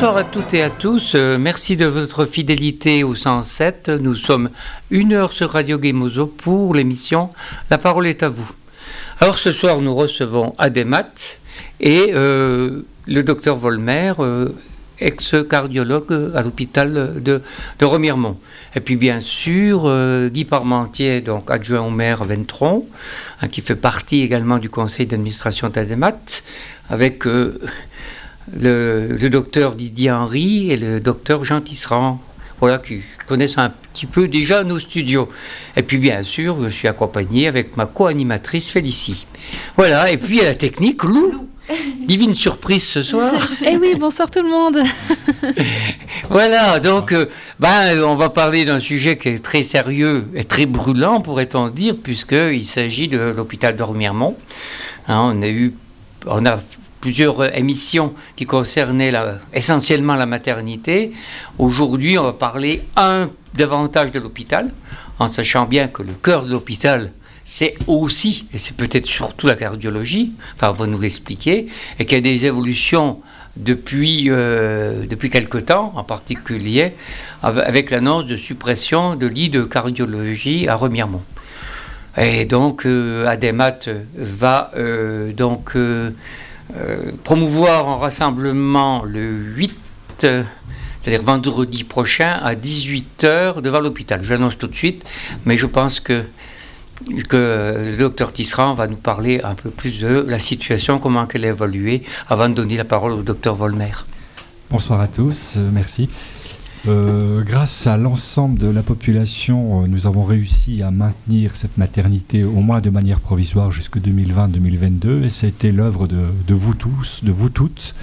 Bonsoir à toutes et à tous. Merci de votre fidélité au 107. Nous sommes 1 heure sur Radio Gemozo pour l'émission La parole est à vous. Alors ce soir, nous recevons Ademat et le docteur Volmer, ex-cardiologue à l'hôpital de Remiremont. Et puis bien sûr, Guy Parmentier, donc adjoint au maire Ventron, qui fait partie également du conseil d'administration d'Ademat, avec le docteur Didier Henry et le docteur Jean Tisserand, voilà, qui connaissent un petit peu déjà nos studios. Et puis bien sûr, je suis accompagné avec ma co-animatrice Félicie. Voilà, et puis à la technique, Lou. Divine surprise ce soir. Eh oui, bonsoir tout le monde. Voilà, donc on va parler d'un sujet qui est très sérieux et très brûlant, pourrait-on dire, puisqu'il s'agit de l'hôpital de Remiremont. On a plusieurs émissions qui concernaient essentiellement la maternité. Aujourd'hui, on va parler davantage de l'hôpital, en sachant bien que le cœur de l'hôpital, c'est aussi, et c'est peut-être surtout la cardiologie, enfin on va nous l'expliquer, et qu'il y a des évolutions depuis quelque temps, en particulier avec l'annonce de suppression de lits de cardiologie à Remiremont. Et donc Ademat va promouvoir un rassemblement le 8, c'est-à-dire vendredi prochain à 18h devant l'hôpital. J'annonce tout de suite, mais je pense que le docteur Tisserand va nous parler un peu plus de la situation, comment elle a évolué, avant de donner la parole au docteur Volmer. Bonsoir à tous, merci. Grâce à l'ensemble de la population, nous avons réussi à maintenir cette maternité au moins de manière provisoire jusqu'en 2020-2022, et ça a été l'œuvre de vous tous, de vous toutes.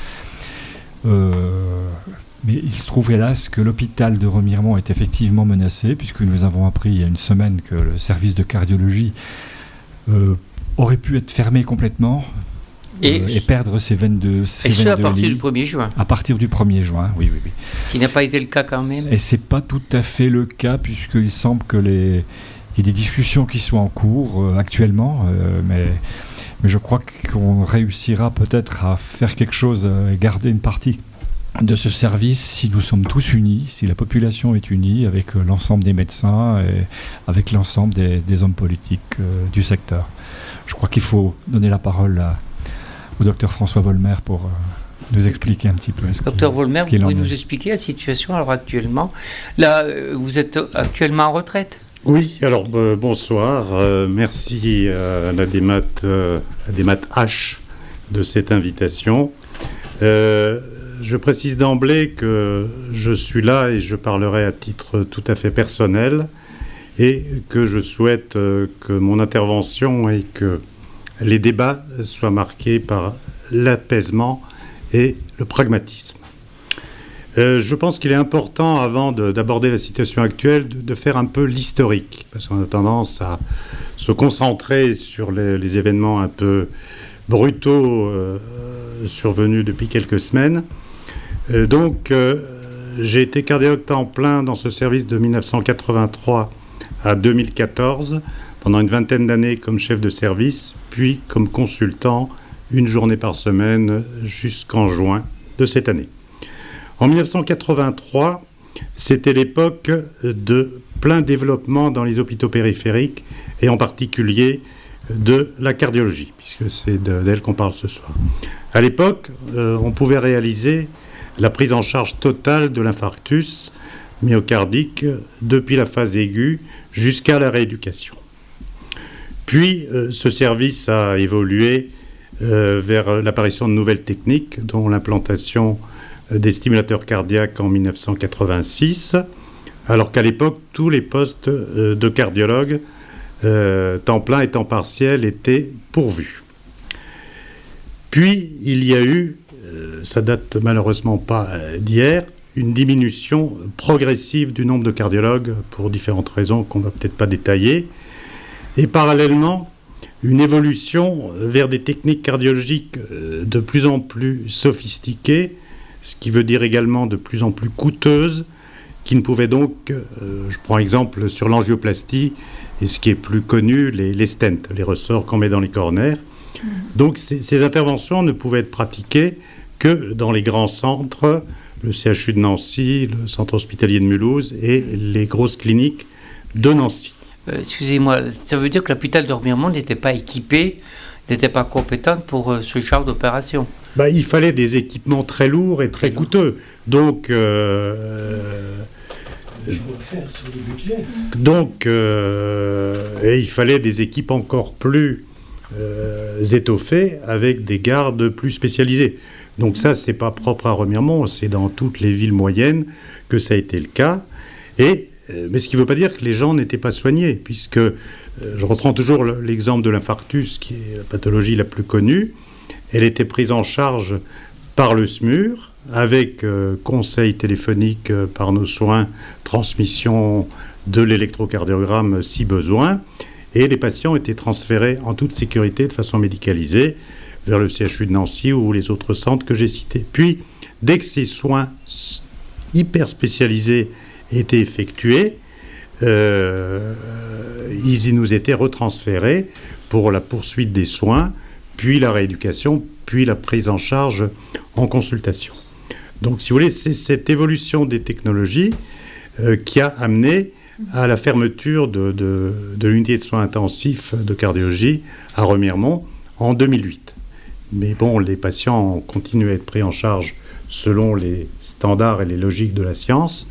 Mais il se trouve hélas que l'hôpital de Remiremont est effectivement menacé, puisque nous avons appris il y a une semaine que le service de cardiologie aurait pu être fermé complètement et perdre ses 22 lits. À partir du 1er juin. À partir du 1er juin, oui. Ce qui n'a pas été le cas quand même. Et ce n'est pas tout à fait le cas, puisqu'il semble qu'il y ait des discussions qui sont en cours actuellement, mais je crois qu'on réussira peut-être à faire quelque chose, à garder une partie de ce service si nous sommes tous unis, si la population est unie avec l'ensemble des médecins et avec l'ensemble des hommes politiques du secteur. Je crois qu'il faut donner la parole au docteur François Volmer pour nous expliquer un petit peu. Docteur Volmer, vous pouvez nous expliquer la situation alors actuellement. Là, vous êtes actuellement en retraite ? Oui, alors bonsoir. Merci à l'Ademat H de cette invitation. Je précise d'emblée que je suis là et je parlerai à titre tout à fait personnel et que je souhaite que mon intervention et que les débats soient marqués par l'apaisement et le pragmatisme. Je pense qu'il est important, avant d'aborder la situation actuelle, de faire un peu l'historique, parce qu'on a tendance à se concentrer sur les événements un peu brutaux survenus depuis quelques semaines. J'ai été cardiologue temps plein dans ce service de 1983 à 2014, pendant une vingtaine d'années comme chef de service, puis comme consultant, une journée par semaine jusqu'en juin de cette année. En 1983, c'était l'époque de plein développement dans les hôpitaux périphériques, et en particulier de la cardiologie, puisque c'est d'elle qu'on parle ce soir. À l'époque, on pouvait réaliser la prise en charge totale de l'infarctus myocardique depuis la phase aiguë jusqu'à la rééducation. Puis, ce service a évolué vers l'apparition de nouvelles techniques, dont l'implantation des stimulateurs cardiaques en 1986, alors qu'à l'époque, tous les postes de cardiologues, temps plein et temps partiel, étaient pourvus. Puis, il y a eu, ça date malheureusement pas d'hier, une diminution progressive du nombre de cardiologues pour différentes raisons qu'on ne va peut-être pas détailler, et parallèlement, une évolution vers des techniques cardiologiques de plus en plus sophistiquées, ce qui veut dire également de plus en plus coûteuses, qui ne pouvaient donc, je prends exemple sur l'angioplastie, et ce qui est plus connu, les stents, les ressorts qu'on met dans les coronaires. Donc ces interventions ne pouvaient être pratiquées que dans les grands centres le CHU de Nancy, le centre hospitalier de Mulhouse et les grosses cliniques de Nancy. Excusez-moi, ça veut dire que l'hôpital de Remiremont n'était pas équipé, n'était pas compétente pour ce genre d'opération? Il fallait des équipements très lourds et très coûteux. Donc, et il fallait des équipes encore plus étoffées avec des gardes plus spécialisés. Donc ça, c'est pas propre à Remiremont, c'est dans toutes les villes moyennes que ça a été le cas. Mais ce qui ne veut pas dire que les gens n'étaient pas soignés, puisque je reprends toujours l'exemple de l'infarctus, qui est la pathologie la plus connue. Elle était prise en charge par le SMUR, avec conseil téléphonique par nos soins, transmission de l'électrocardiogramme si besoin, et les patients étaient transférés en toute sécurité, de façon médicalisée, vers le CHU de Nancy ou les autres centres que j'ai cités. Puis, dès que ces soins hyper spécialisés étaient effectués, ils nous étaient retransférés pour la poursuite des soins, puis la rééducation, puis la prise en charge en consultation. Donc, si vous voulez, c'est cette évolution des technologies qui a amené à la fermeture de l'unité de soins intensifs de cardiologie à Remiremont en 2008. Mais bon, les patients ont continué à être pris en charge selon les standards et les logiques de la science.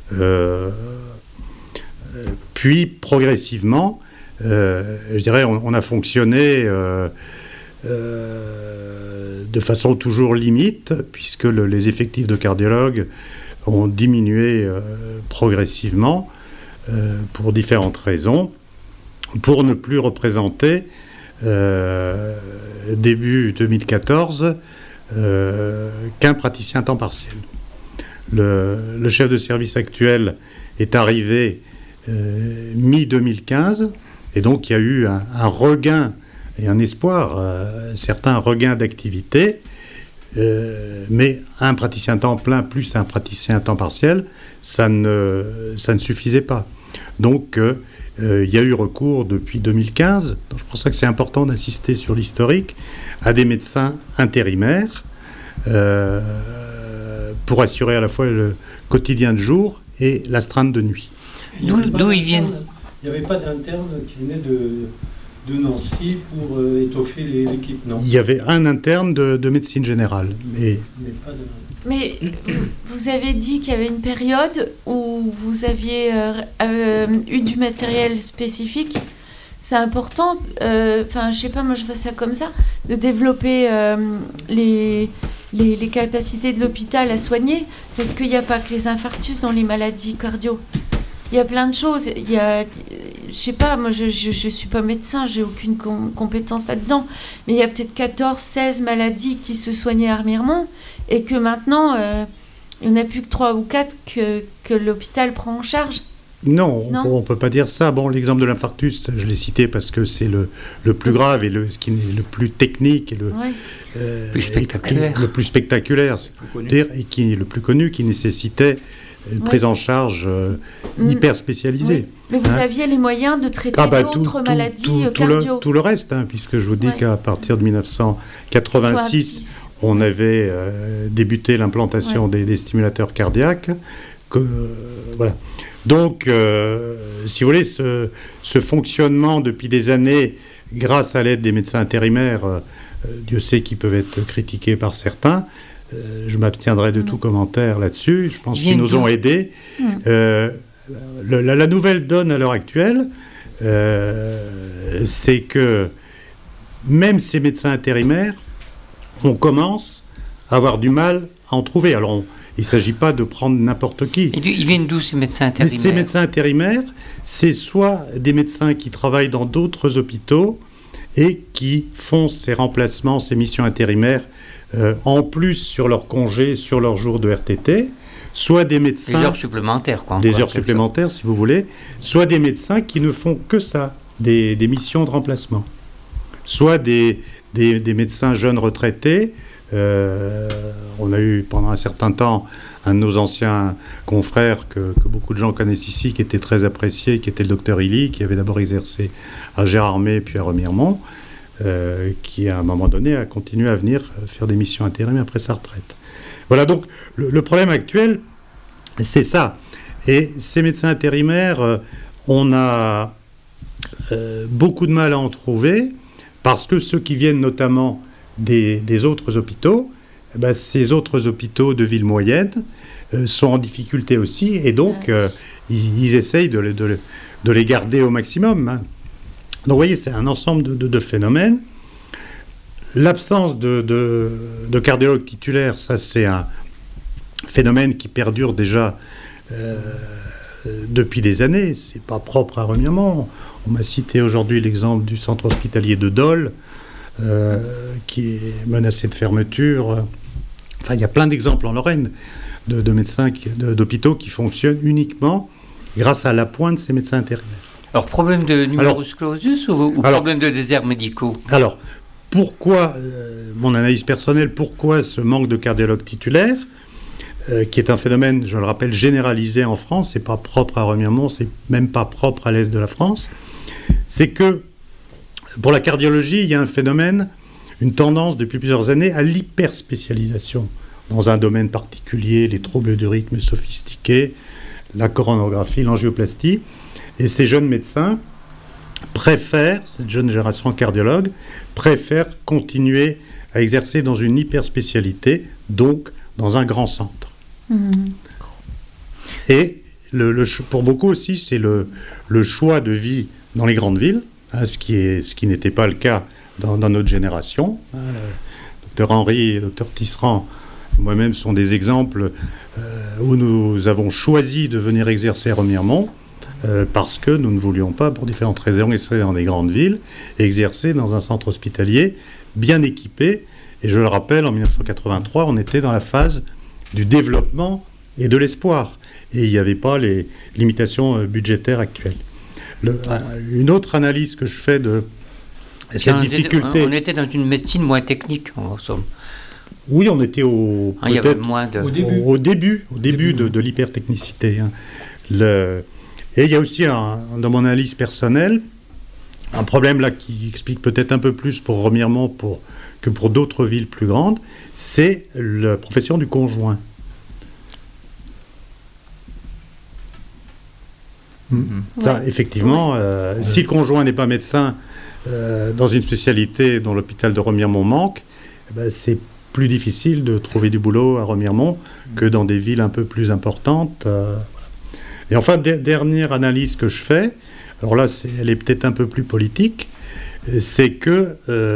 Puis, progressivement, je dirais, on a fonctionné de façon toujours limite, puisque les effectifs de cardiologues ont diminué progressivement pour différentes raisons, pour ne plus représenter, début 2014, qu'un praticien à temps partiel. Le chef de service actuel est arrivé mi-2015, et donc il y a eu un regain et un espoir, certains regains d'activité, mais un praticien à temps plein plus un praticien à temps partiel, ça ne suffisait pas. Donc il y a eu recours depuis 2015, donc je pense que c'est important d'insister sur l'historique, à des médecins intérimaires pour assurer à la fois le quotidien de jour et l'astreinte de nuit. D'où ils viennent? Il n'y avait pas d'interne qui venait de Nancy pour étoffer l'équipe, non? Il y avait un interne de médecine générale. Mais vous avez dit qu'il y avait une période où vous aviez eu du matériel spécifique. C'est important, je sais pas, moi je vois ça comme ça, de développer les capacités de l'hôpital à soigner, parce qu'il n'y a pas que les infarctus dans les maladies cardio. Il y a plein de choses. Je sais pas, moi je suis pas médecin, j'ai aucune compétence là-dedans, mais il y a peut-être 14, 16 maladies qui se soignaient à Remiremont, et que maintenant, il n'y en a plus que 3 ou 4 que l'hôpital prend en charge. Non, on ne peut pas dire ça. Bon, l'exemple de l'infarctus, je l'ai cité parce que c'est le plus grave et ce qui est le plus technique et plus spectaculaire. Le plus spectaculaire, et qui est le plus connu, qui nécessitait une prise en charge hyper spécialisée. Oui. Mais vous aviez les moyens de traiter d'autres maladies cardio. Tout le reste, puisque je vous dis qu'à partir de 1986, on avait débuté l'implantation des stimulateurs cardiaques. Voilà. Donc, si vous voulez, ce fonctionnement depuis des années, grâce à l'aide des médecins intérimaires, Dieu sait qu'ils peuvent être critiqués par certains, je m'abstiendrai de tout commentaire là-dessus, je pense qu'ils nous ont aidés. La nouvelle donne à l'heure actuelle, c'est que même ces médecins intérimaires, on commence à avoir du mal à en trouver. Alors, il ne s'agit pas de prendre n'importe qui. Et ils viennent d'où, ces médecins intérimaires? Ces médecins intérimaires, c'est soit des médecins qui travaillent dans d'autres hôpitaux et qui font ces remplacements, ces missions intérimaires, en plus sur leur congé, sur leur jour de RTT, soit des médecins... Des heures supplémentaires, quoi. Des heures supplémentaires, si vous voulez. Soit des médecins qui ne font que ça, des missions de remplacement. Soit des médecins jeunes retraités. On a eu pendant un certain temps un de nos anciens confrères que beaucoup de gens connaissent ici, qui était très apprécié, qui était le docteur Illy, qui avait d'abord exercé à Gérardmer puis à Remiremont, qui à un moment donné a continué à venir faire des missions intérimaires après sa retraite. Voilà, donc le problème actuel, c'est ça. Et ces médecins intérimaires, on a beaucoup de mal à en trouver, parce que ceux qui viennent notamment des autres hôpitaux, ces autres hôpitaux de villes moyennes sont en difficulté aussi, et donc ils essayent de les garder au maximum. Hein. Donc vous voyez, c'est un ensemble de phénomènes. L'absence de cardiologue titulaire, ça c'est un phénomène qui perdure déjà depuis des années. C'est pas propre à Remiremont. On m'a cité aujourd'hui l'exemple du centre hospitalier de Dole, qui est menacé de fermeture. Enfin, il y a plein d'exemples en Lorraine de médecins, d'hôpitaux qui fonctionnent uniquement grâce à l'appoint de ces médecins intérimaires. Alors, problème de numerus clausus ou problème de déserts médicaux? Alors, pourquoi, mon analyse personnelle, pourquoi ce manque de cardiologues titulaires, qui est un phénomène, je le rappelle, généralisé en France, c'est pas propre à Remiremont, c'est même pas propre à l'est de la France, c'est que pour la cardiologie, il y a un phénomène, une tendance depuis plusieurs années à l'hyperspécialisation dans un domaine particulier, les troubles du rythme sophistiqués, la coronographie, l'angioplastie, et ces jeunes médecins préfèrent, cette jeune génération de cardiologues, préfèrent continuer à exercer dans une hyperspécialité, donc dans un grand centre. Mmh. Et pour beaucoup aussi, c'est le choix de vie dans les grandes villes, hein, ce qui n'était pas le cas dans notre génération. Dr Henry et Dr Tisserand, moi-même, sont des exemples où nous avons choisi de venir exercer à Remiremont, parce que nous ne voulions pas, pour différentes raisons, exercer dans des grandes villes, exercer dans un centre hospitalier bien équipé. Et je le rappelle, en 1983, on était dans la phase du développement et de l'espoir. Et il n'y avait pas les limitations budgétaires actuelles. Une autre analyse que je fais de cette difficulté... On était dans une médecine moins technique, en somme. Oui, on était au début début. De l'hypertechnicité. Hein. Et il y a aussi, dans mon analyse personnelle, un problème là qui explique peut-être un peu plus pour Remiremont que pour d'autres villes plus grandes, c'est la profession du conjoint. Ça, effectivement, si le conjoint n'est pas médecin dans une spécialité dont l'hôpital de Remiremont manque, c'est plus difficile de trouver du boulot à Remiremont que dans des villes un peu plus importantes. Et enfin, dernière analyse que je fais, alors là, elle est peut-être un peu plus politique, c'est que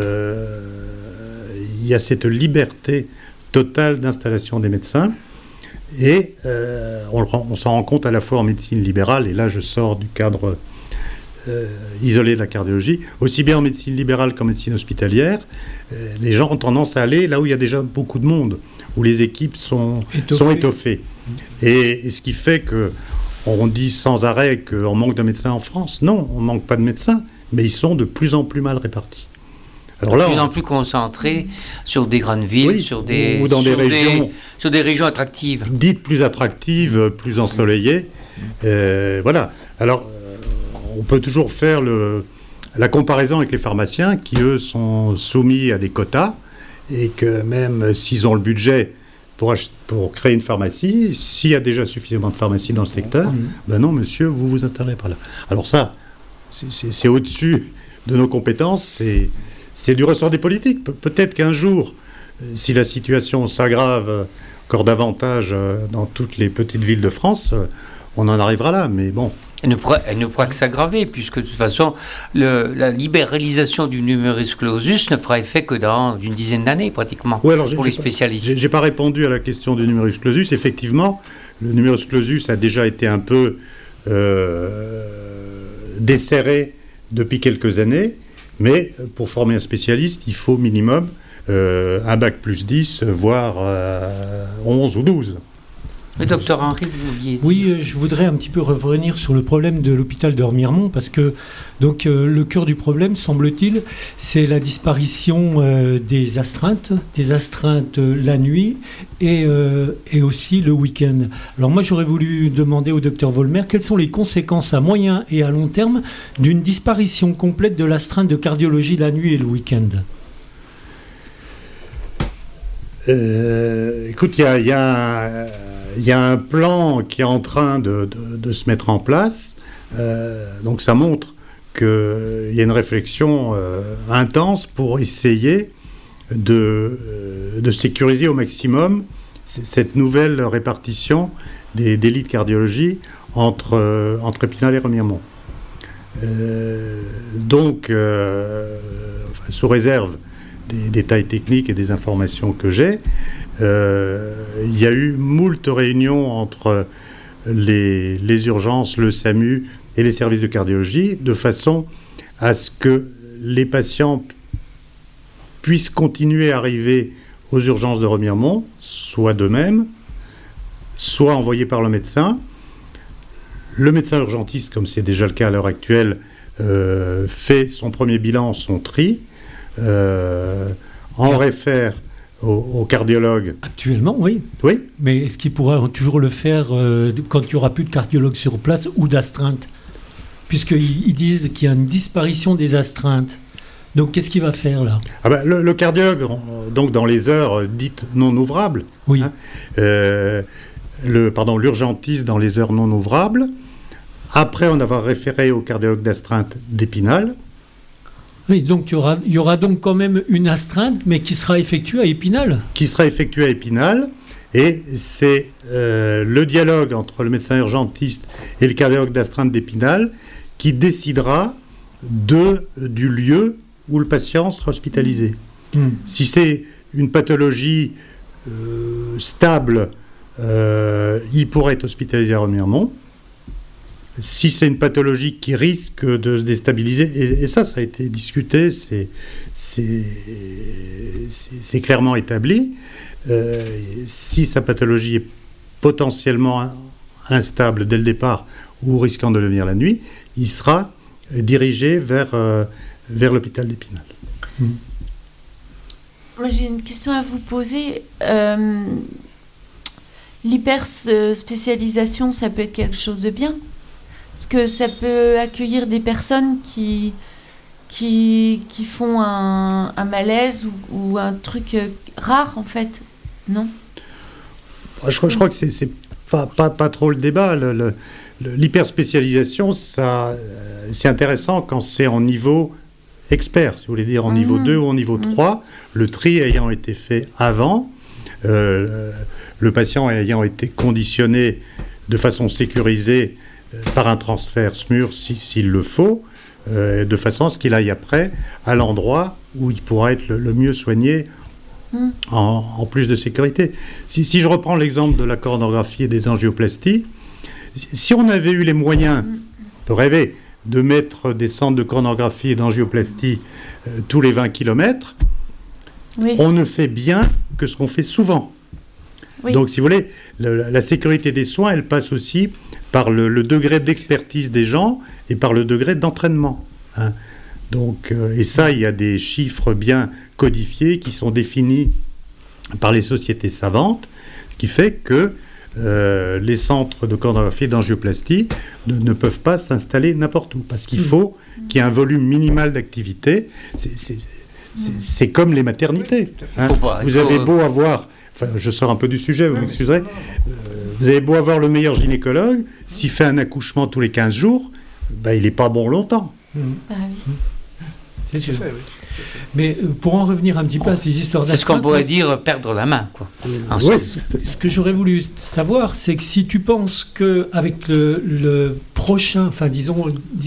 il y a cette liberté totale d'installation des médecins, et on s'en rend compte à la fois en médecine libérale, et là je sors du cadre isolé de la cardiologie, aussi bien en médecine libérale qu'en médecine hospitalière, les gens ont tendance à aller là où il y a déjà beaucoup de monde, où les équipes sont étoffées. Et ce qui fait que on dit sans arrêt qu'on manque de médecins en France. Non, on ne manque pas de médecins, mais ils sont de plus en plus mal répartis. Alors là, de plus en plus concentrés sur des grandes villes, oui, sur des régions attractives. Dites plus attractives, plus ensoleillées. Voilà. Alors, on peut toujours faire la comparaison avec les pharmaciens qui, eux, sont soumis à des quotas, et que même s'ils ont le budget pour créer une pharmacie, s'il y a déjà suffisamment de pharmacies dans le secteur, ben non, monsieur, vous vous installez pas là. Alors ça, c'est au-dessus de nos compétences, c'est du ressort des politiques. Peut-être qu'un jour, si la situation s'aggrave encore davantage dans toutes les petites villes de France, on en arrivera là, mais bon. Elle ne pourra que s'aggraver, puisque de toute façon, la libéralisation du numerus clausus ne fera effet que dans une dizaine d'années, pratiquement, pour les spécialistes. J'ai pas répondu à la question du numerus clausus. Effectivement, le numerus clausus a déjà été un peu desserré depuis quelques années, mais pour former un spécialiste, il faut minimum un bac plus 10, voire 11 ou 12. Le docteur Henry, vous vouliez dire... Oui, je voudrais un petit peu revenir sur le problème de l'hôpital de Remiremont, parce que donc, le cœur du problème, semble-t-il, c'est la disparition des astreintes la nuit et aussi le week-end. Alors moi, j'aurais voulu demander au docteur Volmer quelles sont les conséquences à moyen et à long terme d'une disparition complète de l'astreinte de cardiologie la nuit et le week-end. Écoute, il y a un plan qui est en train de se mettre en place. Donc ça montre qu'il y a une réflexion intense pour essayer de sécuriser au maximum cette nouvelle répartition des lits de cardiologie entre Épinal et Remiremont. Sous réserve des détails techniques et des informations que j'ai, il y a eu moult réunions entre les urgences, le SAMU et les services de cardiologie, de façon à ce que les patients puissent continuer à arriver aux urgences de Remiremont, soit d'eux-mêmes, soit envoyés par le médecin. Le médecin urgentiste, comme c'est déjà le cas à l'heure actuelle, fait son premier bilan, son tri, en réfère au cardiologue. Actuellement, oui. Oui. Mais est-ce qu'il pourra toujours le faire quand il n'y aura plus de cardiologue sur place ou d'astreinte ? Puisqu'ils disent qu'il y a une disparition des astreintes. Donc, qu'est-ce qu'il va faire, là ? Le cardiologue, donc dans les heures dites non ouvrables, oui. L'urgentiste dans les heures non ouvrables, après on va référer au cardiologue d'astreinte d'Épinal. Oui, donc il y aura donc quand même une astreinte, mais qui sera effectuée à Épinal. Qui sera effectuée à Épinal, et c'est le dialogue entre le médecin urgentiste et le cardiologue d'astreinte d'Épinal qui décidera du lieu où le patient sera hospitalisé. Si c'est une pathologie stable, il pourrait être hospitalisé à Remiremont. Si c'est une pathologie qui risque de se déstabiliser, et ça a été discuté, c'est clairement établi, si sa pathologie est potentiellement instable dès le départ ou risquant de le devenir la nuit, il sera dirigé vers l'hôpital d'Épinal. Moi, j'ai une question à vous poser. L'hyperspécialisation, ça peut être quelque chose de bien ? Parce que ça peut accueillir des personnes qui font un malaise ou un truc rare, en fait, non ? Je crois que c'est pas trop le débat. L'hyperspécialisation, c'est intéressant quand c'est en niveau expert, si vous voulez dire en niveau 2 ou en niveau 3, le tri ayant été fait avant, le patient ayant été conditionné de façon sécurisée par un transfert SMUR s'il le faut, de façon à ce qu'il aille après à l'endroit où il pourra être le mieux soigné en plus de sécurité. Si je reprends l'exemple de la coronographie et des angioplasties, si on avait eu les moyens, on peut rêver, de mettre des centres de coronographie et d'angioplastie tous les 20 km, on ne fait bien que ce qu'on fait souvent. Oui. Donc, si vous voulez, la sécurité des soins, elle passe aussi par le degré d'expertise des gens et par le degré d'entraînement. Donc, et ça, il y a des chiffres bien codifiés qui sont définis par les sociétés savantes, ce qui fait que les centres de coronographie et d'angioplastie ne peuvent pas s'installer n'importe où, parce qu'il faut qu'il y ait un volume minimal d'activité. C'est comme les maternités. Vous avez beau avoir... Enfin, je sors un peu du sujet, vous m'excuserez. Vous avez beau avoir le meilleur gynécologue, s'il fait un accouchement tous les 15 jours, il n'est pas bon longtemps. C'est sûr. Fait, oui. Mais pour en revenir un petit peu à ces histoires d'astreinte... C'est ce qu'on pourrait dire perdre la main, quoi. Oui. Ce que j'aurais voulu savoir, c'est que si tu penses qu'avec le prochain, enfin disons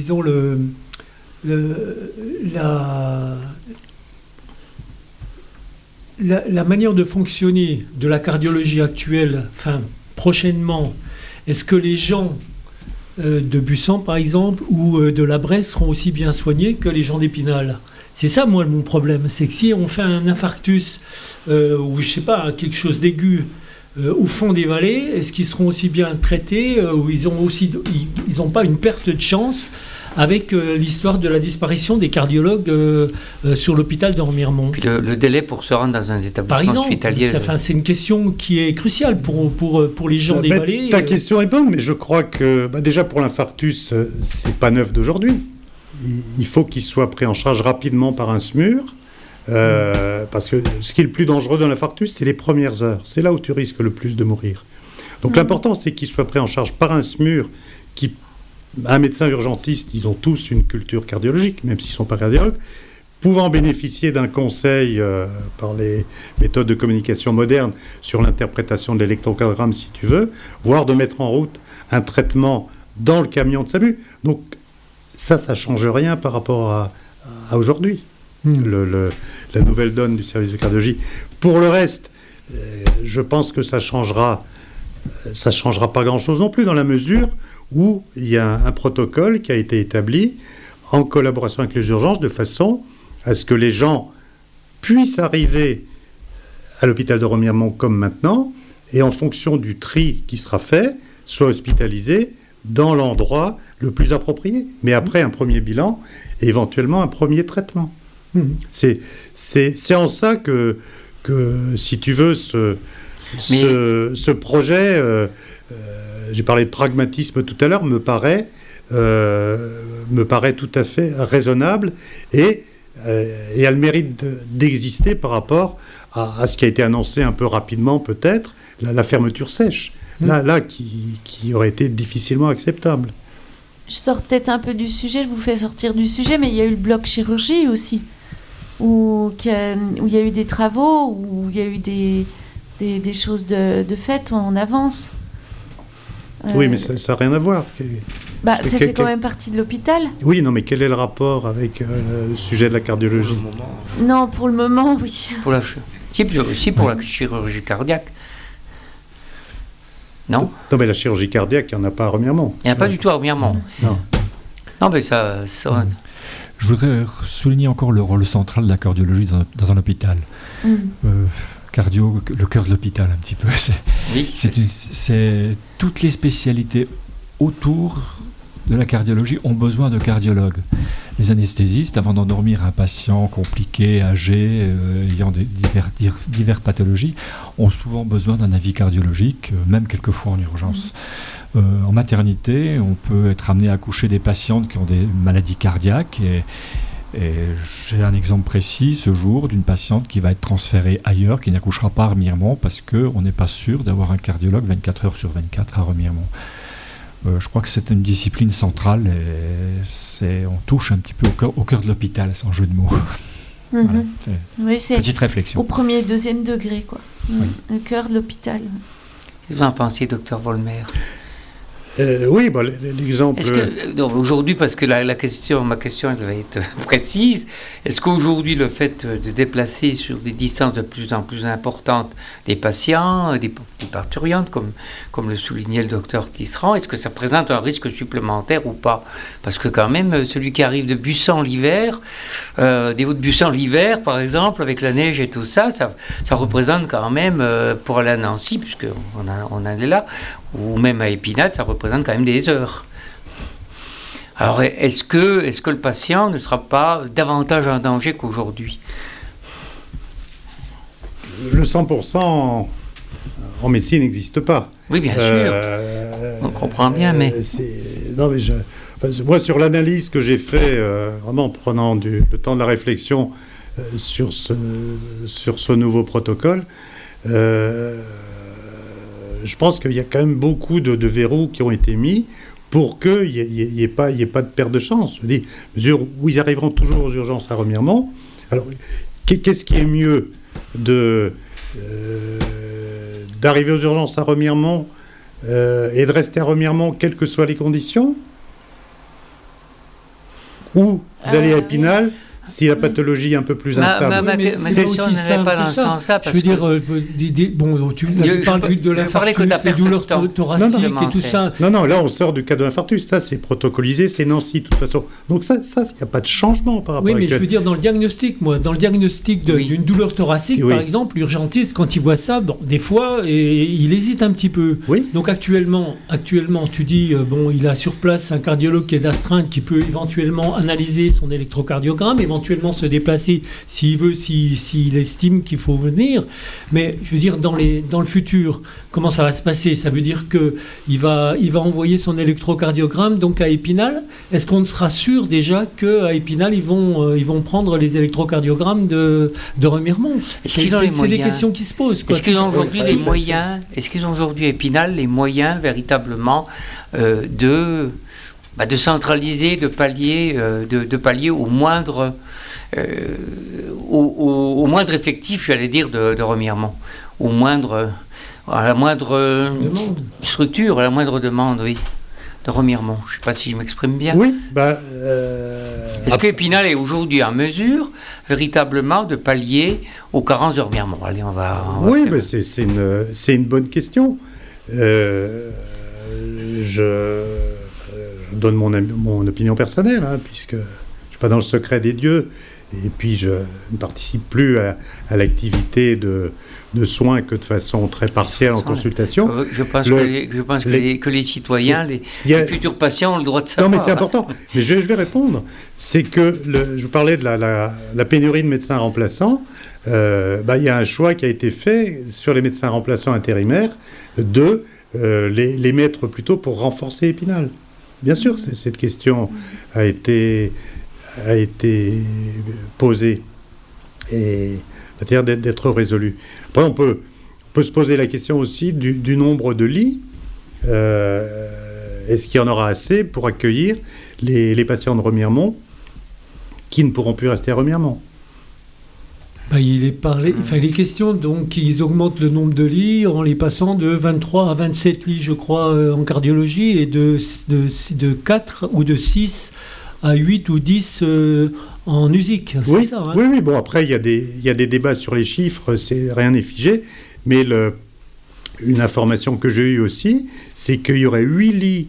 la manière de fonctionner de la cardiologie actuelle, enfin prochainement, est-ce que les gens de Bussan, par exemple, ou de la Bresse seront aussi bien soignés que les gens d'Épinal ? C'est ça, moi, mon problème. C'est que si on fait un infarctus ou, je sais pas, quelque chose d'aigu au fond des vallées, est-ce qu'ils seront aussi bien traités ou ils n'ont pas une perte de chance avec l'histoire de la disparition des cardiologues sur l'hôpital de Remiremont. Puis le délai pour se rendre dans un établissement hospitalier. C'est une question qui est cruciale pour les gens des vallées. Ta question est bonne, mais je crois que déjà pour l'infarctus, c'est pas neuf d'aujourd'hui. Il faut qu'il soit pris en charge rapidement par un SMUR, Parce que ce qui est le plus dangereux dans l'infarctus, c'est les premières heures. C'est là où tu risques le plus de mourir. Donc l'important, c'est qu'il soit pris en charge par un SMUR un médecin urgentiste, ils ont tous une culture cardiologique, même s'ils ne sont pas cardiologues, pouvant bénéficier d'un conseil par les méthodes de communication modernes sur l'interprétation de l'électrocardiogramme, si tu veux, voire de mettre en route un traitement dans le camion de SAMU. Donc ça ne change rien par rapport à aujourd'hui, la nouvelle donne du service de cardiologie. Pour le reste, je pense que ça changera pas grand-chose non plus, dans la mesure où il y a un protocole qui a été établi en collaboration avec les urgences, de façon à ce que les gens puissent arriver à l'hôpital de Remiremont comme maintenant, et en fonction du tri qui sera fait, soient hospitalisés dans l'endroit le plus approprié, mais après un premier bilan et éventuellement un premier traitement. C'est en ça que, si tu veux, ce projet, j'ai parlé de pragmatisme tout à l'heure, me paraît tout à fait raisonnable et a le mérite d'exister par rapport à ce qui a été annoncé un peu rapidement peut-être, la fermeture sèche, là qui aurait été difficilement acceptable. Je sors peut-être un peu du sujet, je vous fais sortir du sujet, mais il y a eu le bloc chirurgie aussi, où il y a eu des travaux, où il y a eu des choses de fait en avance. Oui, mais ça n'a rien à voir. Ça fait quand même partie de l'hôpital. Oui, non, mais quel est le rapport avec le sujet de la cardiologie ? Non, pour le moment, oui. Aussi pour la chirurgie cardiaque. Non, mais la chirurgie cardiaque, il n'y en a pas à Remiremont. Il n'y en a pas du tout à Remiremont. Non, mais ça... Je voudrais souligner encore le rôle central de la cardiologie dans un hôpital. Cardio, le cœur de l'hôpital un petit peu. C'est toutes les spécialités autour de la cardiologie ont besoin de cardiologues. Les anesthésistes, avant d'endormir un patient compliqué, âgé, ayant diverses pathologies, ont souvent besoin d'un avis cardiologique, même quelquefois en urgence. En maternité, on peut être amené à accoucher des patientes qui ont des maladies cardiaques et j'ai un exemple précis ce jour d'une patiente qui va être transférée ailleurs, qui n'accouchera pas à Remiremont parce qu'on n'est pas sûr d'avoir un cardiologue 24 heures sur 24 à Remiremont. Je crois que c'est une discipline centrale et on touche un petit peu au cœur de l'hôpital, sans jeu de mots. Voilà, oui, c'est petite réflexion. Au premier et deuxième degré, quoi. Oui. Le cœur de l'hôpital. Qu'est-ce que vous en pensez, docteur Volmer ? Oui, l'exemple... Est-ce que, aujourd'hui, parce que ma question elle va être précise, est-ce qu'aujourd'hui le fait de déplacer sur des distances de plus en plus importantes des patients, des parturientes, comme le soulignait le docteur Tisserand, est-ce que ça présente un risque supplémentaire ou pas ? Parce que quand même, celui qui arrive de Bussan l'hiver, des Hauts-de-Bussan l'hiver, par exemple, avec la neige et tout ça, ça représente quand même, pour aller à Nancy, puisqu'on en est là, ou même à Épinal, ça représente quand même des heures. Alors, est-ce que le patient ne sera pas davantage en danger qu'aujourd'hui ? Le 100% en médecine n'existe pas. Oui, bien sûr. On comprend bien, mais... moi, sur l'analyse que j'ai fait, vraiment en prenant le temps de la réflexion sur ce nouveau protocole, je pense qu'il y a quand même beaucoup de verrous qui ont été mis pour qu'il n'y ait pas de perte de chance. Je dis, mesure où ils arriveront toujours aux urgences à Remiremont. Alors, qu'est-ce qui est mieux d'arriver aux urgences à Remiremont et de rester à Remiremont quelles que soient les conditions, ou d'aller à Épinal si la pathologie est un peu plus instable. Ma question n'allait pas dans ce sens-là. Je veux dire, tu parles de l'infarctus, des douleurs thoraciques et tout ça. Non, là on sort du cas de l'infarctus. Ça c'est protocolisé, c'est Nancy de toute façon. Donc ça, il n'y a pas de changement par rapport à... Oui, mais je veux dire, dans le diagnostic d'une douleur thoracique, par exemple, l'urgentiste, quand il voit ça, des fois, il hésite un petit peu. Oui. Donc actuellement, tu dis, il a sur place un cardiologue qui est d'astreinte, qui peut éventuellement analyser son électrocardiogramme, éventuellement se déplacer s'il veut, s'il estime qu'il faut venir. Mais je veux dire, dans le futur, comment ça va se passer? Ça veut dire qu'il va envoyer son électrocardiogramme donc à Épinal. Est-ce qu'on sera sûr déjà qu'à Épinal, ils vont prendre les électrocardiogrammes de Remiremont? C'est des questions qui se posent. Est-ce qu'ils ont aujourd'hui les moyens? Est-ce qu'ils ont aujourd'hui à Épinal les moyens véritablement de centraliser, de pallier au moindre effectif, j'allais dire, de Remiremont, à la moindre structure, à la moindre demande, oui, de Remiremont. Je ne sais pas si je m'exprime bien. Oui, Est-ce qu'Épinal est aujourd'hui en mesure véritablement de pallier aux carences de Remiremont? Allez, on va oui, mais c'est une bonne question. Je donne mon opinion personnelle, puisque je ne suis pas dans le secret des dieux, et puis je ne participe plus à l'activité de soins que de façon très partielle en consultation. Je pense que les citoyens, les futurs patients ont le droit de savoir. Non, mais c'est important. Mais je vais répondre. C'est que, je vous parlais de la pénurie de médecins remplaçants. Il y a un choix qui a été fait sur les médecins remplaçants intérimaires de les mettre plutôt pour renforcer Épinal. Bien sûr, cette question a été posée et c'est-à-dire d'être résolue. Après, on peut se poser la question aussi du nombre de lits. Est-ce qu'il y en aura assez pour accueillir les patients de Remiremont qui ne pourront plus rester à Remiremont? Il est question donc qu'ils augmentent le nombre de lits en les passant de 23 à 27 lits, je crois, en cardiologie, et de 4 ou de 6 à 8 ou 10 en USIC. Oui, ça, oui. Bon, après, il y a des débats sur les chiffres, rien n'est figé, mais une information que j'ai eue aussi, c'est qu'il y aurait 8 lits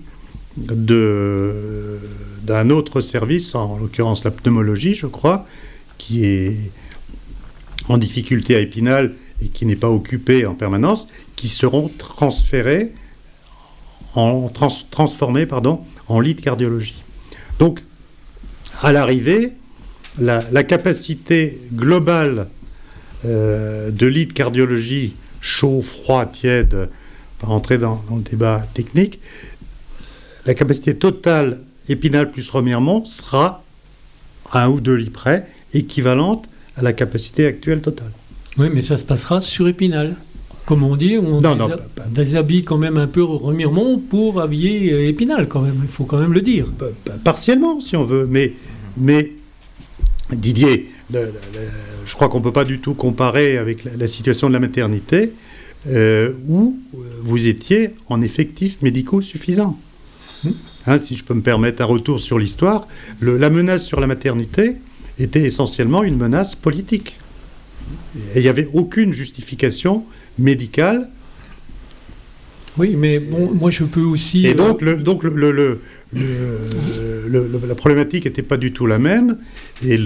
d'un autre service, en l'occurrence la pneumologie, je crois, qui est en difficulté à Épinal et qui n'est pas occupé en permanence, qui seront transformés en lits de cardiologie. Donc, à l'arrivée, la capacité globale de lits de cardiologie, chaud, froid, tiède, pas rentrer dans le débat technique, la capacité totale Épinal plus Remiremont sera à 1 ou 2 lits près, équivalente à la capacité actuelle totale. Oui, mais ça se passera sur Épinal. Comme on dit, on déshabille quand même un peu Remiremont pour habiller Épinal, quand même. Il faut quand même le dire. Partiellement, si on veut. Mais Didier, je crois qu'on ne peut pas du tout comparer avec la situation de la maternité, où vous étiez en effectifs médicaux suffisants. Si je peux me permettre un retour sur l'histoire, la menace sur la maternité était essentiellement une menace politique. Et il n'y avait aucune justification médicale. Oui, mais bon, moi je peux aussi... Et donc, la problématique n'était pas du tout la même. Et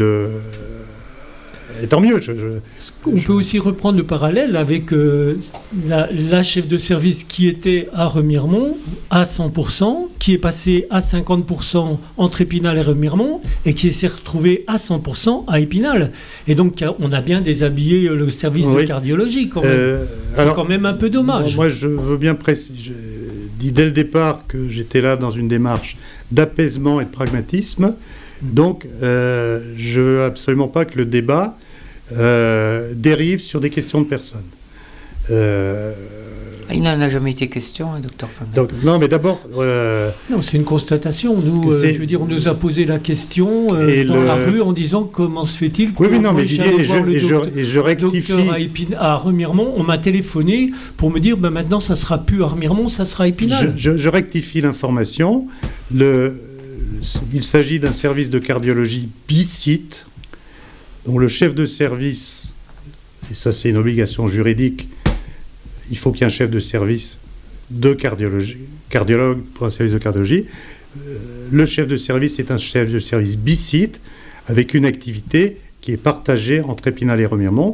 tant mieux. On peut aussi reprendre le parallèle avec la chef de service qui était à Remiremont à 100%, qui est passée à 50% entre Épinal et Remiremont, et qui s'est retrouvée à 100% à Épinal. Et donc, on a bien déshabillé le service de cardiologie, quand même. C'est quand même un peu dommage. Moi, je veux bien préciser. J'ai dit dès le départ que j'étais là dans une démarche d'apaisement et de pragmatisme. Donc, je veux absolument pas que le débat dérive sur des questions de personnes. Il n'en a jamais été question, docteur Famel. Donc, non, mais d'abord... Non, c'est une constatation. Nous, je veux dire, on nous a posé la question dans la rue en disant comment se fait-il que... Oui, non, mais Didier, je rectifie... À Remiremont, on m'a téléphoné pour me dire, maintenant, ça ne sera plus à Remiremont, ça sera à Épinal. Je rectifie l'information. Il s'agit d'un service de cardiologie bicite, dont le chef de service, et ça c'est une obligation juridique, il faut qu'il y ait un chef de service de cardiologue pour un service de cardiologie. Le chef de service est un chef de service bicite, avec une activité qui est partagée entre Épinal et Remiremont.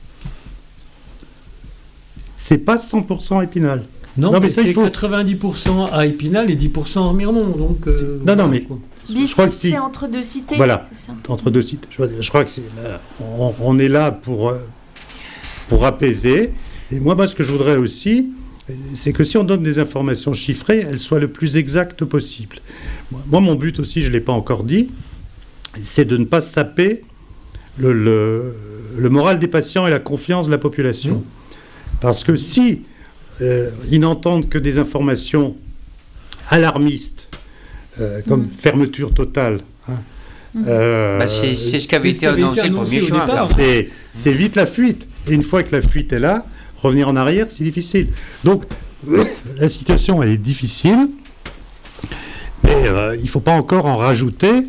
C'est pas 100% Épinal. Non, mais c'est 90% à Épinal et 10% à Remiremont. Donc, non, mais je crois que c'est entre deux cités. Voilà, entre deux cités. Je crois que on est là pour apaiser. Et moi, ce que je voudrais aussi, c'est que si on donne des informations chiffrées, elles soient le plus exactes possible. Moi, mon but aussi, je ne l'ai pas encore dit, c'est de ne pas saper le moral des patients et la confiance de la population. Parce que si ils n'entendent que des informations alarmistes, comme fermeture totale, c'est ce qui avait été annoncé le 1er juin. C'est vite la fuite. Et une fois que la fuite est là, revenir en arrière, c'est difficile. Donc, la situation, elle est difficile, mais il ne faut pas encore en rajouter,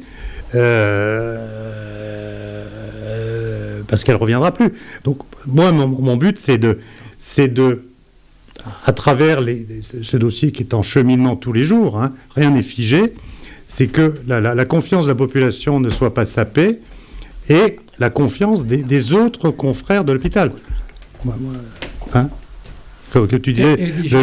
parce qu'elle ne reviendra plus. Donc, moi, mon but, c'est de à travers ce dossier qui est en cheminement tous les jours, rien n'est figé, c'est que la confiance de la population ne soit pas sapée, et la confiance des autres confrères de l'hôpital. Que tu disais,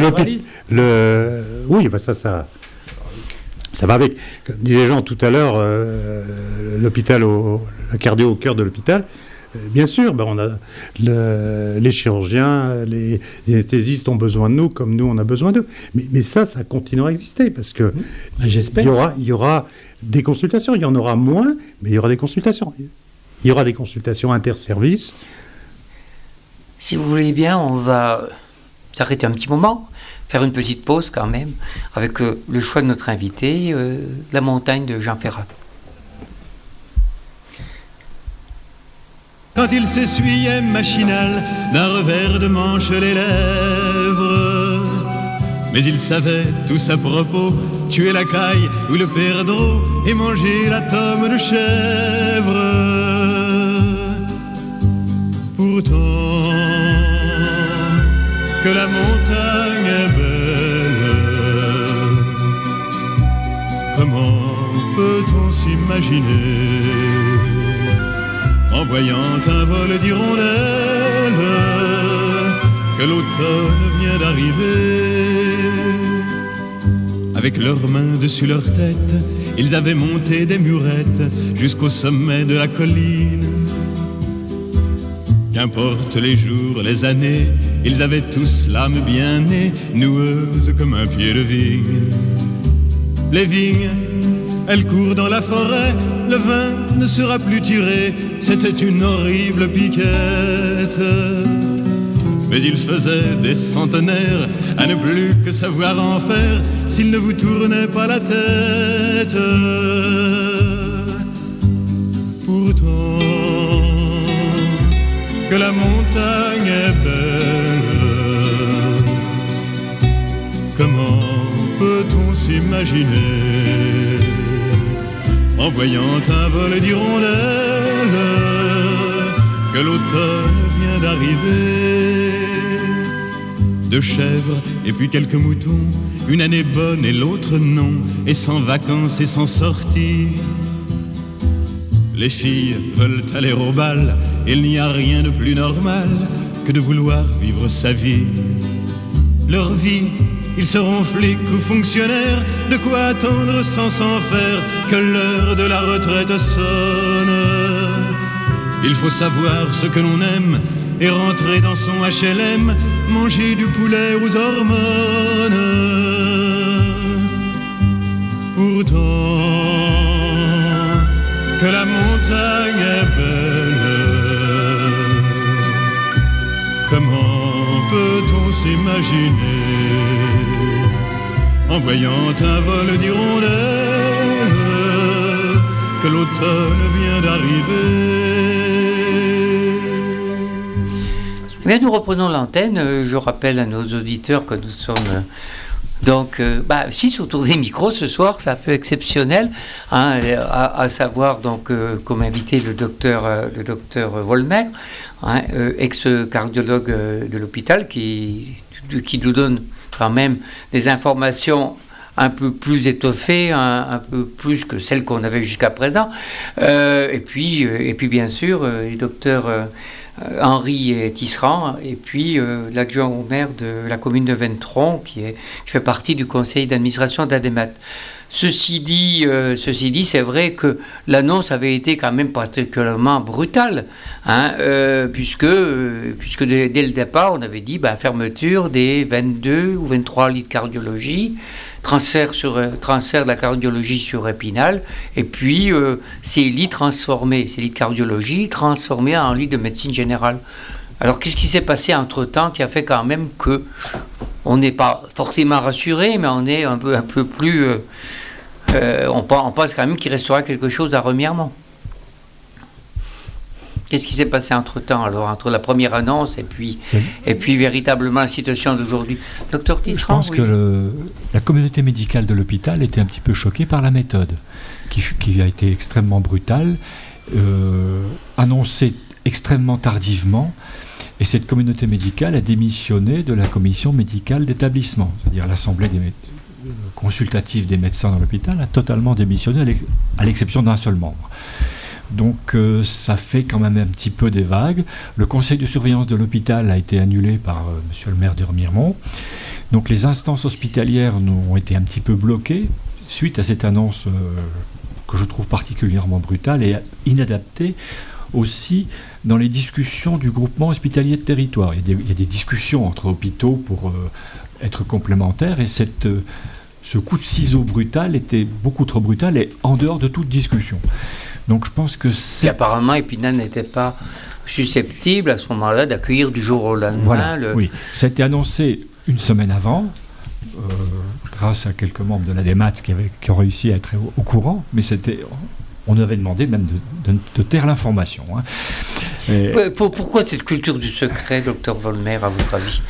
oui, ça va avec. Comme disait Jean tout à l'heure, l'hôpital, la cardio au cœur de l'hôpital. Bien sûr, on a les chirurgiens, les anesthésistes ont besoin de nous, comme nous on a besoin d'eux. Mais ça continuera à exister parce que j'espère. Il y aura des consultations, il y en aura moins, mais il y aura des consultations. Il y aura des consultations interservices. Si vous voulez bien, on va s'arrêter un petit moment, faire une petite pause quand même, avec le choix de notre invité, La Montagne de Jean Ferrat. Quand il s'essuyait machinal d'un revers de manche les lèvres, mais il savait tous à propos tuer la caille ou le perdreau et manger la tome de chèvre. Pourtant, que la montagne est belle, comment peut-on s'imaginer en voyant un vol d'hirondelles que l'automne vient d'arriver. Avec leurs mains dessus leur tête, ils avaient monté des murettes jusqu'au sommet de la colline. Qu'importe les jours, les années, ils avaient tous l'âme bien née, noueuse comme un pied de vigne. Les vignes, elles courent dans la forêt, le vin ne sera plus tiré, c'était une horrible piquette. Mais il faisait des centenaires à ne plus que savoir en faire s'il ne vous tournait pas la tête. Pourtant, que la montagne est belle, comment peut-on s'imaginer en voyant un vol d'hirondelles que l'automne vient d'arriver. De chèvres et puis quelques moutons, une année bonne et l'autre non, et sans vacances et sans sortie. Les filles veulent aller au bal, il n'y a rien de plus normal que de vouloir vivre sa vie. Leur vie, ils seront flics ou fonctionnaires, de quoi attendre sans s'en faire que l'heure de la retraite sonne. Il faut savoir ce que l'on aime et rentrer dans son HLM, manger du poulet aux hormones. Pourtant, que la montagne est belle, comment peut-on s'imaginer en voyant un vol d'hirondelles que l'automne vient d'arriver. Bien, nous reprenons l'antenne. Je rappelle à nos auditeurs que nous sommes donc 6 autour des micros ce soir, c'est un peu exceptionnel, à savoir donc comme invité le docteur Volmer, ex-cardiologue de l'hôpital qui nous donne quand même des informations un peu plus étoffées, un peu plus que celles qu'on avait jusqu'à présent. Et puis bien sûr, les docteurs Henri Tisserand, et puis l'adjoint au maire de la commune de Ventron, qui fait partie du conseil d'administration d'Ademat. Ceci dit, c'est vrai que l'annonce avait été quand même particulièrement brutale, hein, puisque dès le départ, on avait dit fermeture des 22 ou 23 lits de cardiologie, transfert de la cardiologie sur Épinal, et puis ces lits de cardiologie transformés en lits de médecine générale. Alors qu'est-ce qui s'est passé entre-temps qui a fait quand même que on n'est pas forcément rassuré, mais on est un peu plus... on pense quand même qu'il restera quelque chose à Remiremont. Qu'est-ce qui s'est passé entre-temps, alors, entre la première annonce et puis véritablement la situation d'aujourd'hui? Docteur Tisserand, je pense que la communauté médicale de l'hôpital était un petit peu choquée par la méthode, qui a été extrêmement brutale, annoncée extrêmement tardivement, et cette communauté médicale a démissionné de la commission médicale d'établissement, c'est-à-dire l'assemblée consultative des médecins dans l'hôpital a totalement démissionné à l'exception d'un seul membre. Donc ça fait quand même un petit peu des vagues. Le conseil de surveillance de l'hôpital a été annulé par monsieur le maire de Remiremont. Donc les instances hospitalières ont été un petit peu bloquées suite à cette annonce que je trouve particulièrement brutale et inadaptée aussi dans les discussions du groupement hospitalier de territoire. Il y a des discussions entre hôpitaux pour être complémentaires, et ce coup de ciseau brutal était beaucoup trop brutal et en dehors de toute discussion. Donc je pense que Et apparemment, Épinal n'était pas susceptible à ce moment-là d'accueillir du jour au lendemain. Voilà, oui. Ça a été annoncé une semaine avant, grâce à quelques membres de la DEMAT qui ont réussi à être au courant, mais on avait demandé même de taire l'information. Hein. Pourquoi cette culture du secret, docteur Volmer, à votre avis?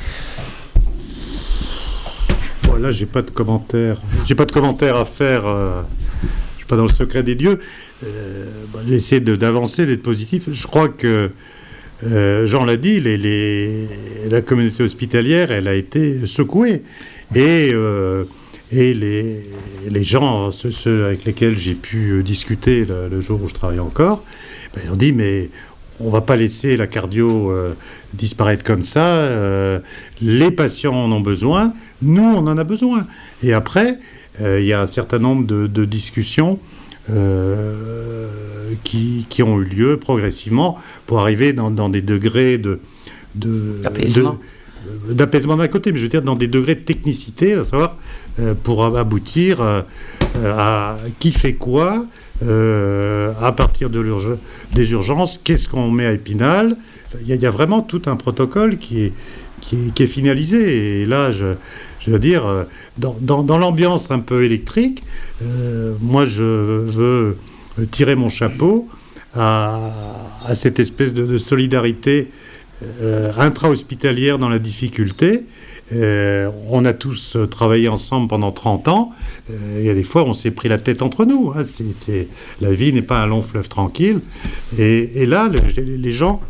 Là, j'ai pas de commentaire à faire. Je suis pas dans le secret des dieux. J'essaie d'avancer, d'être positif. Je crois que Jean l'a dit, la communauté hospitalière, elle a été secouée, et les gens, ceux avec lesquels j'ai pu discuter le jour où je travaillais encore, ils ont dit mais on ne va pas laisser la cardio disparaître comme ça. Les patients en ont besoin, nous on en a besoin. Et après, il y a un certain nombre de discussions qui ont eu lieu progressivement pour arriver dans des degrés d'apaisement d'un côté, mais je veux dire dans des degrés de technicité, à savoir pour aboutir à qui fait quoi, à partir des urgences, qu'est-ce qu'on met à Épinal. Il y a vraiment tout un protocole qui est finalisé. Et là, je veux dire, dans l'ambiance un peu électrique, moi, je veux tirer mon chapeau à cette espèce de solidarité intra-hospitalière dans la difficulté. On a tous travaillé ensemble pendant 30 ans. Il y a des fois, on s'est pris la tête entre nous. Hein. La vie n'est pas un long fleuve tranquille. Et là, les gens...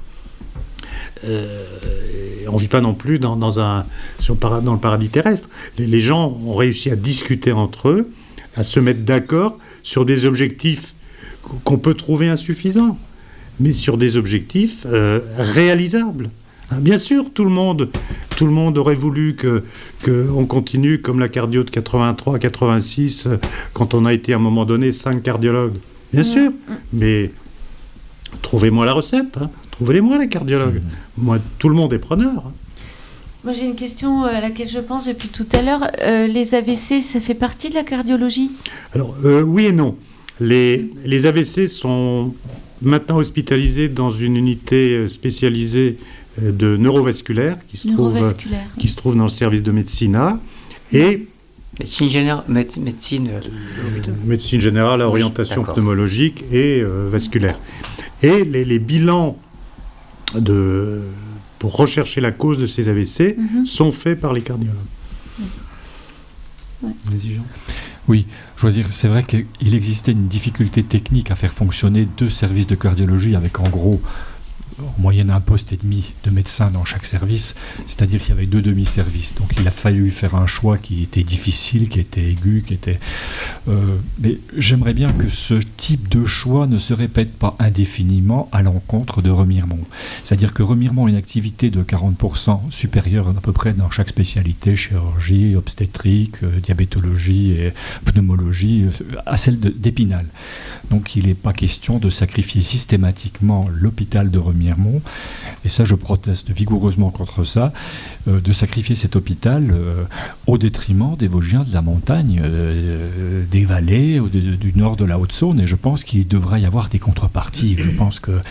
on ne vit pas non plus dans le paradis terrestre. Les gens ont réussi à discuter entre eux, à se mettre d'accord sur des objectifs qu'on peut trouver insuffisants, mais sur des objectifs réalisables. Bien sûr, tout le monde aurait voulu qu'on continue comme la cardio de 83-86, quand on a été à un moment donné 5 cardiologues. Bien sûr, mais trouvez-moi la recette, hein. Trouvez-les-moi les cardiologues. Moi, tout le monde est preneur. Moi, j'ai une question à laquelle je pense depuis tout à l'heure. Les AVC, ça fait partie de la cardiologie? Alors, oui et non. Les AVC sont maintenant hospitalisés dans une unité spécialisée de neurovasculaire qui se trouve dans le service de médecine A. Et médecine générale à orientation pneumologique et vasculaire. Et les bilans pour rechercher la cause de ces AVC sont faits par les cardiologues. Oui, je veux dire, c'est vrai qu'il existait une difficulté technique à faire fonctionner 2 services de cardiologie avec en gros en moyenne 1,5 poste de médecins dans chaque service, c'est-à-dire qu'il y avait 2 demi-services. Donc il a fallu faire un choix qui était difficile, qui était aigu, mais j'aimerais bien que ce type de choix ne se répète pas indéfiniment à l'encontre de Remiremont. C'est-à-dire que Remiremont a une activité de 40% supérieure à peu près dans chaque spécialité, chirurgie, obstétrique, diabétologie et pneumologie, à celle d'Épinal. Donc il n'est pas question de sacrifier systématiquement l'hôpital de Remiremont, et ça je proteste vigoureusement contre ça, de sacrifier cet hôpital au détriment des Vosgiens de la montagne, des vallées, du nord de la Haute-Saône, et je pense qu'il devrait y avoir des contreparties. Je pense que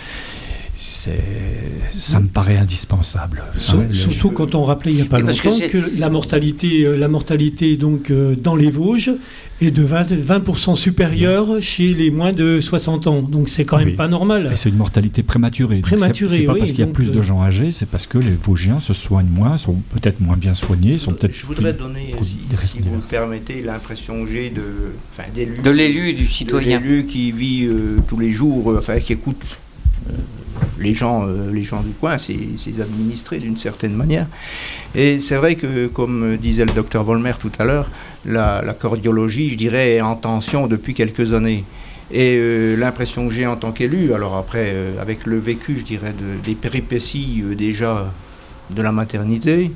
ça me paraît indispensable. Surtout quand on rappelait il n'y a pas longtemps que la mortalité donc, dans les Vosges est de 20% supérieure chez les moins de 60 ans. Donc c'est quand même pas normal. Et c'est une mortalité prématurée. C'est pas parce qu'il y a plus de gens âgés, c'est parce que les Vosgiens se soignent moins, sont peut-être moins bien soignés, sont peut-être. Je voudrais donner, si vous me permettez, l'impression que j'ai d'élu. De l'élu et du citoyen. De l'élu qui vit tous les jours, qui écoute les gens du coin, ses administrés d'une certaine manière. Et c'est vrai que, comme disait le docteur Volmer tout à l'heure, la cardiologie, je dirais, est en tension depuis quelques années. Et l'impression que j'ai en tant qu'élu, alors après, avec le vécu, je dirais, des péripéties déjà de la maternité,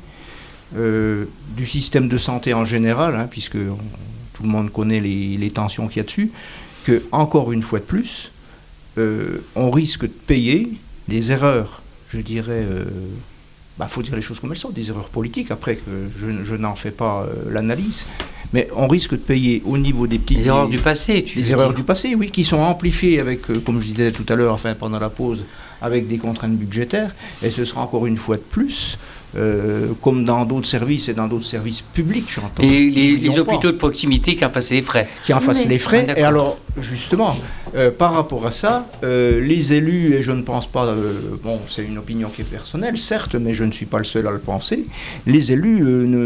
du système de santé en général, puisque tout le monde connaît les tensions qu'il y a dessus, que, encore une fois de plus, on risque de payer des erreurs, je dirais, faut dire les choses comme elles sont, des erreurs politiques, après que je n'en fais pas l'analyse, mais on risque de payer au niveau des petites... Les erreurs du passé, tu veux dire. Les erreurs du passé, oui, qui sont amplifiées avec, comme je disais tout à l'heure, pendant la pause, avec des contraintes budgétaires, et ce sera encore une fois de plus... comme dans d'autres services et dans d'autres services publics, j'entends. Et les hôpitaux de proximité qui en fassent les frais. Qui en fassent les frais. Et alors, justement, par rapport à ça, les élus, et je ne pense pas, c'est une opinion qui est personnelle, certes, mais je ne suis pas le seul à le penser, les élus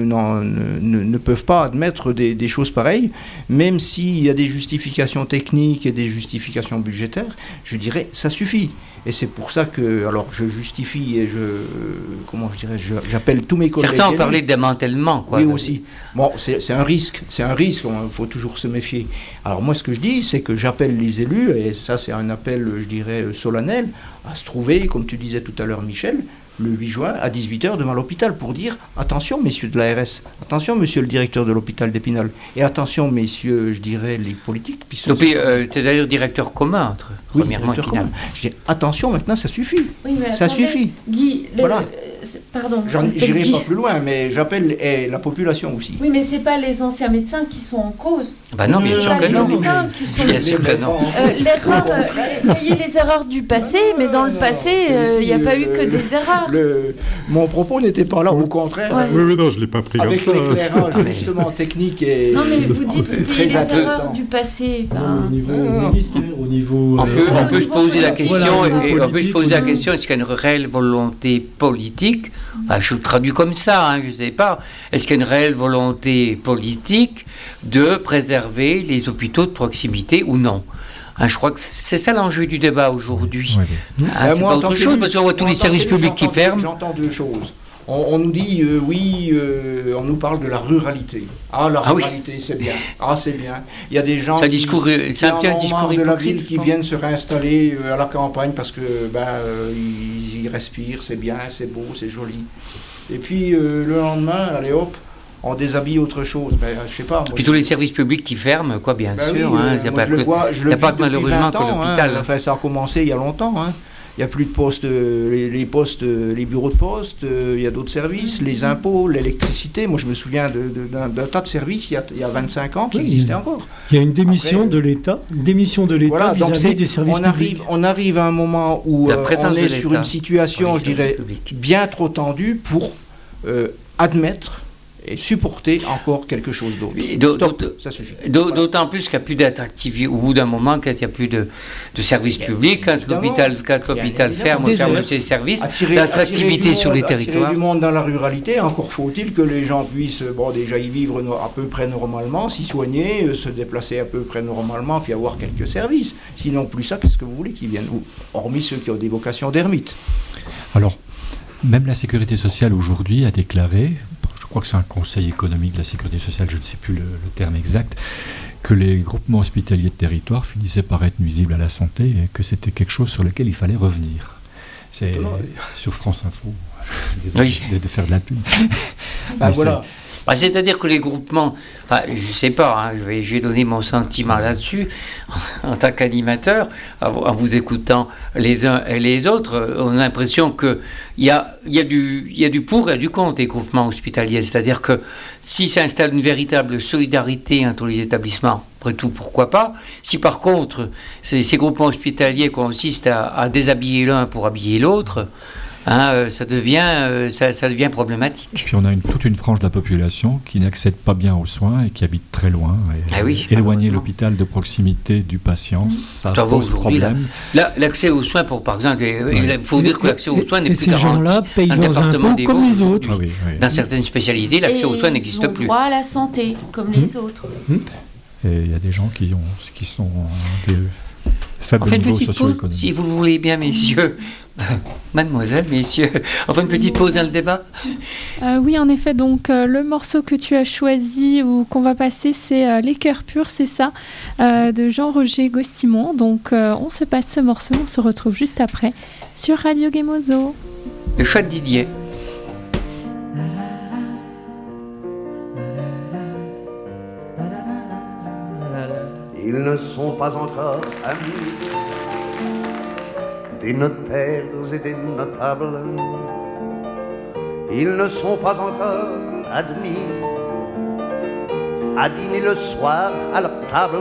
ne peuvent pas admettre des choses pareilles, même s'il y a des justifications techniques et des justifications budgétaires, je dirais, ça suffit. Et c'est pour ça que, alors, je justifie et j'appelle tous mes collègues. Certains ont parlé de démantèlement, quoi. Oui, aussi. Bon, c'est un risque, il faut toujours se méfier. Alors moi, ce que je dis, c'est que j'appelle les élus, et ça c'est un appel, je dirais, solennel, à se trouver, comme tu disais tout à l'heure, Michel, le 8 juin à 18h devant l'hôpital pour dire attention messieurs de l'ARS, attention monsieur le directeur de l'hôpital d'Épinal, et attention messieurs, je dirais, les politiques. Tu es d'ailleurs directeur commun entre Remiremont et Épinal. Je dis attention, maintenant ça suffit. Oui, mais ça attendez, suffit. Guy, voilà. Pardon. J'irai pas plus loin, mais j'appelle la population aussi. Oui, mais c'est pas les anciens médecins qui sont en cause. Non, bien sûr que non. Bien sûr que non. Payer les erreurs du passé, mais dans le passé, il n'y a pas eu que des erreurs. Mon propos n'était pas là, au contraire. Ouais. Oui, non, je ne l'ai pas pris comme ça. Avec l'éclairage justement technique et... Non, mais vous dites payer les erreurs du passé. Au niveau ministère, au niveau... On peut se poser la question, est-ce qu'il y a une réelle volonté politique? Je le traduis comme ça, je ne sais pas. Est-ce qu'il y a une réelle volonté politique de préserver les hôpitaux de proximité ou non? Je crois que c'est ça l'enjeu du débat aujourd'hui. Oui. C'est pas autre chose, parce qu'on voit tous les services publics qui ferment. J'entends deux choses. On nous dit, on nous parle de la ruralité. La ruralité, oui. C'est bien. C'est bien. Il y a des gens c'est un discours de la ville qui viennent se réinstaller à la campagne parce que ils y respirent, c'est bien, c'est beau, c'est joli. Et puis le lendemain, allez hop, on déshabille autre chose. Je sais pas. Puis tous les services publics qui ferment, bien sûr. Il n'y a pas que malheureusement que l'hôpital. Ça a commencé il y a longtemps. Il n'y a plus de postes, les bureaux de poste, il y a d'autres services, les impôts, l'électricité. Moi, je me souviens d'un tas de services il y a 25 ans qui existaient encore. Il y a une démission de l'État, voilà, vis-à-vis des services publics. On arrive à un moment où on est sur une situation, je dirais, bien trop tendue pour admettre, et supporter encore quelque chose d'autre. Ça suffit. D'autant plus qu'il n'y a plus d'attractivité au bout d'un moment, quand il n'y a plus de services publics, quand l'hôpital ferme ou ferme ses services, l'attractivité sur les territoires. Attirer du monde dans la ruralité, encore faut-il que les gens puissent déjà y vivre à peu près normalement, s'y soigner, se déplacer à peu près normalement, puis avoir quelques services. Sinon, plus ça, qu'est-ce que vous voulez qu'ils viennent, hormis ceux qui ont des vocations d'ermites. Alors, même la sécurité sociale aujourd'hui a déclaré, je crois que c'est un conseil économique de la sécurité sociale, je ne sais plus le terme exact, que les groupements hospitaliers de territoire finissaient par être nuisibles à la santé et que c'était quelque chose sur lequel il fallait revenir. C'est sur France Info, désolé de faire de la pub. Voilà. C'est-à-dire que les groupements, je ne sais pas, je vais donner mon sentiment là-dessus, en tant qu'animateur, en vous écoutant les uns et les autres, on a l'impression qu'il y a du pour et du contre des groupements hospitaliers. C'est-à-dire que si ça installe une véritable solidarité entre les établissements, après tout, pourquoi pas. Si par contre, ces groupements hospitaliers consistent à déshabiller l'un pour habiller l'autre, ça devient problématique. Et puis on a toute une frange de la population qui n'accède pas bien aux soins et qui habite très loin. Éloigner l'hôpital de proximité du patient, ça pose problème. L'accès aux soins, par exemple, il faut dire que l'accès aux soins n'est plus garanti. Et ces gens-là payent dans un pot comme les autres. Dans certaines spécialités, l'accès aux soins n'existe plus. Ils ont droit à la santé, comme les autres. Et il y a des gens qui sont des faibles niveaux socio-économiques. Si vous le voulez bien, messieurs, mademoiselle, messieurs, enfin une petite pause dans le débat. Oui, en effet, donc le morceau que tu as choisi ou qu'on va passer, c'est Les Cœurs Purs, c'est ça, de Jean-Roger Gossimon. Donc on se passe ce morceau, on se retrouve juste après sur Radio Gemozo. Le choix de Didier. Ils ne sont pas encore amis des notaires et des notables. Ils ne sont pas encore admis à dîner le soir à leur table.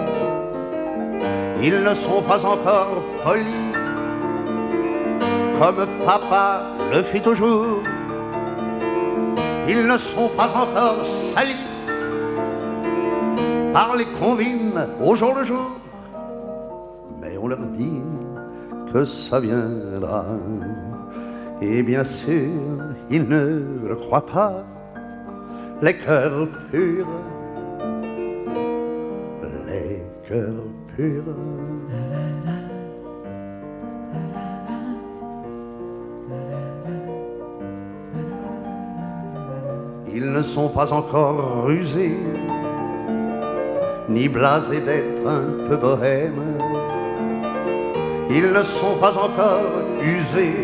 Ils ne sont pas encore polis comme papa le fit toujours. Ils ne sont pas encore salis par les combines au jour le jour, mais on leur dit que ça viendra. Et bien sûr, ils ne le croient pas, les cœurs purs, les cœurs purs. Ils ne sont pas encore rusés, ni blasés d'être un peu bohèmes. Ils ne sont pas encore usés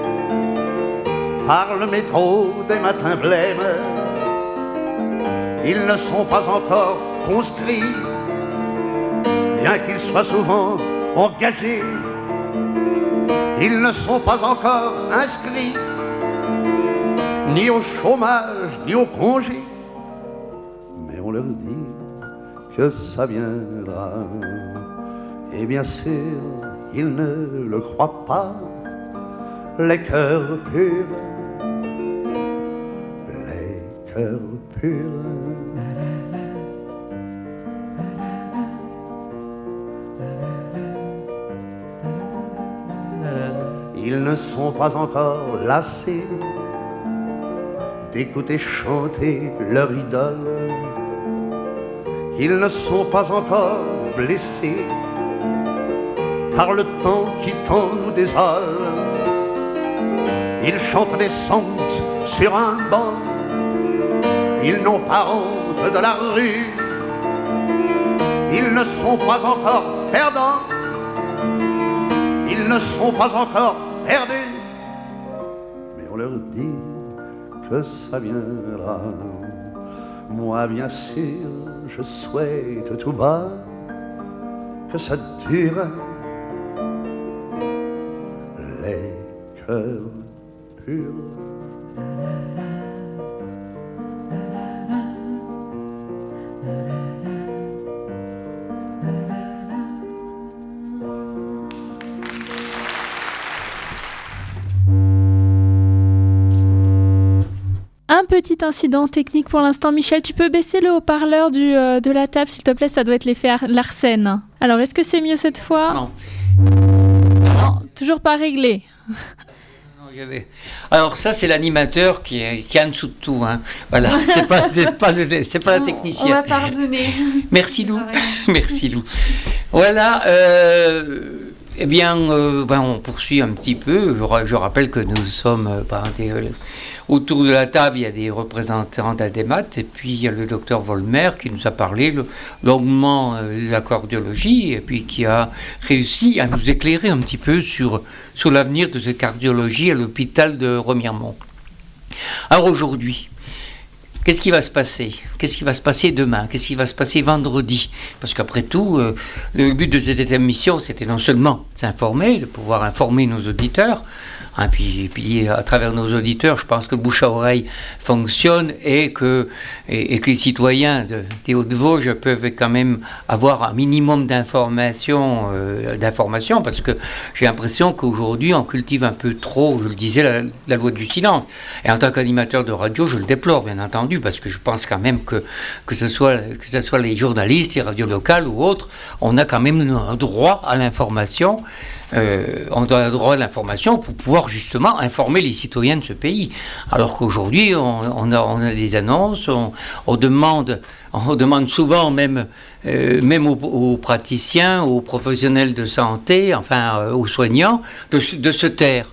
par le métro des matins blêmes. Ils ne sont pas encore conscrits, bien qu'ils soient souvent engagés. Ils ne sont pas encore inscrits, ni au chômage, ni au congé. Mais on leur dit que ça viendra. Et bien sûr, ils ne le croient pas, les cœurs purs, les cœurs purs. Ils ne sont pas encore lassés d'écouter chanter leur idole. Ils ne sont pas encore blessés par le temps qui tend nous désole. Ils chantent des songs sur un banc. Ils n'ont pas honte de la rue. Ils ne sont pas encore perdants. Ils ne sont pas encore perdus. Mais on leur dit que ça viendra. Moi, bien sûr, je souhaite tout bas que ça dure. Les cœurs purs. Un petit incident technique pour l'instant. Michel, tu peux baisser le haut-parleur de la table, s'il te plaît, ça doit être l'effet Larsen. Alors, est-ce que c'est mieux cette fois ? Non. Non, toujours pas réglé. Alors ça, c'est l'animateur qui est en dessous de tout. Hein. Voilà, c'est pas la technicienne. On va pardonner. Merci Lou. Merci Lou. Voilà. On poursuit un petit peu. Je rappelle que nous sommes autour de la table. Il y a des représentants d'Ademat et puis il y a le docteur Volmer qui nous a parlé longuement de la cardiologie et puis qui a réussi à nous éclairer un petit peu sur l'avenir de cette cardiologie à l'hôpital de Remiremont. Alors aujourd'hui, qu'est-ce qui va se passer ? Qu'est-ce qui va se passer demain ? Qu'est-ce qui va se passer vendredi ? Parce qu'après tout, le but de cette émission, c'était non seulement de s'informer, de pouvoir informer nos auditeurs, hein, puis à travers nos auditeurs, je pense que le bouche à oreille fonctionne et que les citoyens des Hauts-de-Vosges peuvent quand même avoir un minimum d'informations, parce que j'ai l'impression qu'aujourd'hui, on cultive un peu trop, je le disais, la loi du silence. Et en tant qu'animateur de radio, je le déplore, bien entendu, parce que je pense quand même que ce soit les journalistes, les radios locales ou autres, on a quand même un droit à l'information. On a le droit à l'information pour pouvoir justement informer les citoyens de ce pays. Alors qu'aujourd'hui, on a des annonces, on demande souvent même aux praticiens, aux professionnels de santé, enfin aux soignants, de se taire.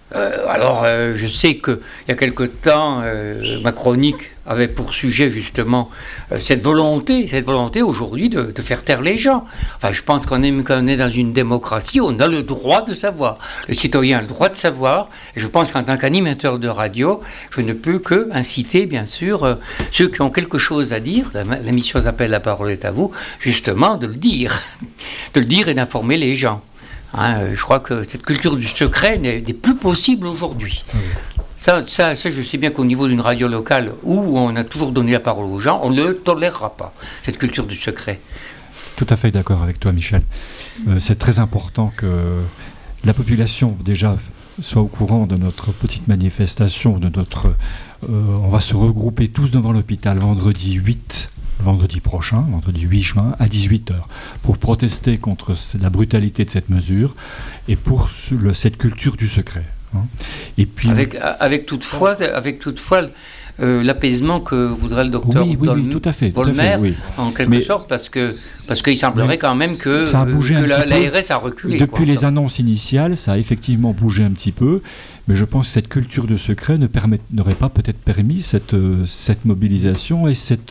Je sais qu'il y a quelque temps, ma chronique avait pour sujet justement cette volonté aujourd'hui de faire taire les gens. Enfin, je pense qu'on est dans une démocratie, on a le droit de savoir. Le citoyen a le droit de savoir. Et je pense qu'en tant qu'animateur de radio, je ne peux que inciter, bien sûr, ceux qui ont quelque chose à dire, l'émission s'appelle La parole est à vous, justement, de le dire et d'informer les gens. Hein, je crois que cette culture du secret n'est plus possible aujourd'hui. Oui. Ça, je sais bien qu'au niveau d'une radio locale où on a toujours donné la parole aux gens, on ne le tolérera pas, cette culture du secret. Tout à fait d'accord avec toi, Michel. C'est très important que la population, déjà, soit au courant de notre petite manifestation, on va se regrouper tous devant l'hôpital vendredi 8 juin, à 18h, pour protester contre la brutalité de cette mesure et pour cette culture du secret. Hein. Et puis, avec toutefois l'apaisement que voudrait le docteur Volmer, en quelque sorte, parce qu'il semblerait quand même que l'ARS a reculé. Depuis les annonces initiales, ça a effectivement bougé un petit peu, mais je pense que cette culture de secret n'aurait pas peut-être permis cette mobilisation et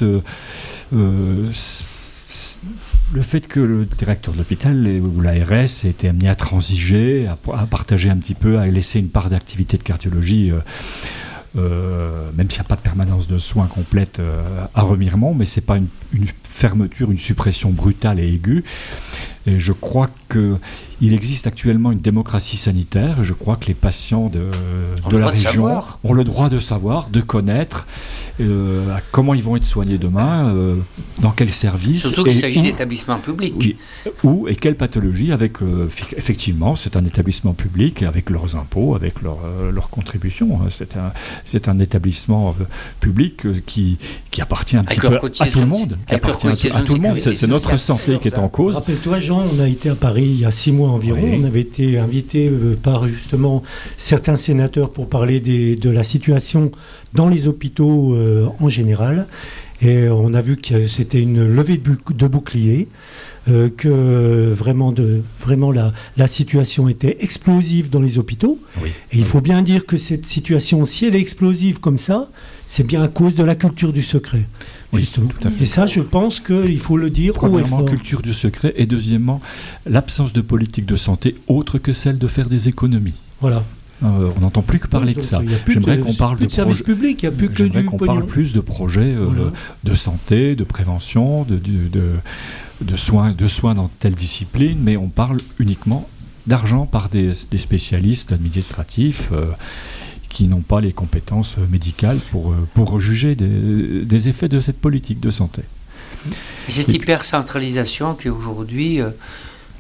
le fait que le directeur de l'hôpital ou l'ARS ait été amené à transiger, à partager un petit peu, à laisser une part d'activité de cardiologie, même s'il n'y a pas de permanence de soins complète à Remiremont, mais ce n'est pas une fermeture, une suppression brutale et aiguë. Et je crois qu'il existe actuellement une démocratie sanitaire. Je crois que les patients de la région ont le droit de savoir, de connaître comment ils vont être soignés demain, dans quel service. Surtout qu'il s'agit d'établissements publics. Oui, où et quelle pathologie. Effectivement, c'est un établissement public avec leurs impôts, avec leurs contributions. C'est un établissement public qui appartient un petit peu à tout le monde. C'est notre santé qui est en cause. Rappelle-toi, Jean, on a été à Paris il y a 6 mois environ. Oui. On avait été invité par justement certains sénateurs pour parler de la situation dans les hôpitaux en général. Et on a vu que c'était une levée de bouclier, que vraiment la situation était explosive dans les hôpitaux. Oui. Et il faut bien dire que cette situation, si elle est explosive comme ça, c'est bien à cause de la culture du secret. Oui, tout à fait. Et ça, je pense qu'il faut le dire haut et fort. Premièrement, culture du secret, et deuxièmement, l'absence de politique de santé autre que celle de faire des économies. Voilà. On n'entend plus que parler de ça. J'aimerais qu'on parle de services publics, il n'y a plus que du pognon. Parle plus de projets de santé, de prévention, de soins dans telle discipline, mais on parle uniquement d'argent par des spécialistes administratifs qui n'ont pas les compétences médicales pour juger des effets de cette politique de santé. Cette hypercentralisation qui aujourd'hui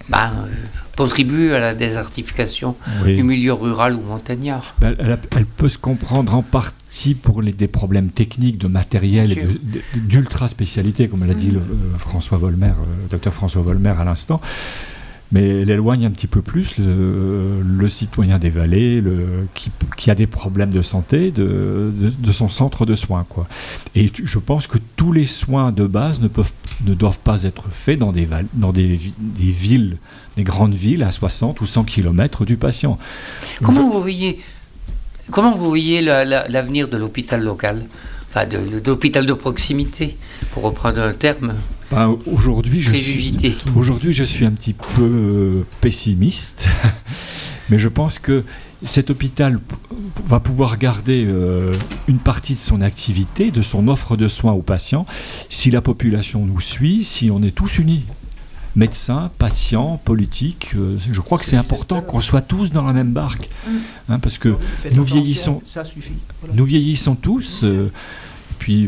contribue à la désertification du milieu rural ou montagnard. Elle peut se comprendre en partie pour des problèmes techniques, de matériel et d'ultra spécialité, comme l'a dit le docteur François Volmer à l'instant. Mais elle éloigne un petit peu plus le citoyen des vallées qui a des problèmes de santé de son centre de soins, quoi. Et je pense que tous les soins de base ne doivent pas être faits dans des villes, des grandes villes à 60 ou 100 km du patient. Comment vous voyez l'avenir de l'hôpital local, enfin de l'hôpital de proximité, pour reprendre un terme? Aujourd'hui, je suis un petit peu pessimiste, mais je pense que cet hôpital va pouvoir garder une partie de son activité, de son offre de soins aux patients, si la population nous suit, si on est tous unis. Médecins, patients, politiques, je crois que c'est important qu'on soit tous dans la même barque, parce que nous vieillissons tous, puis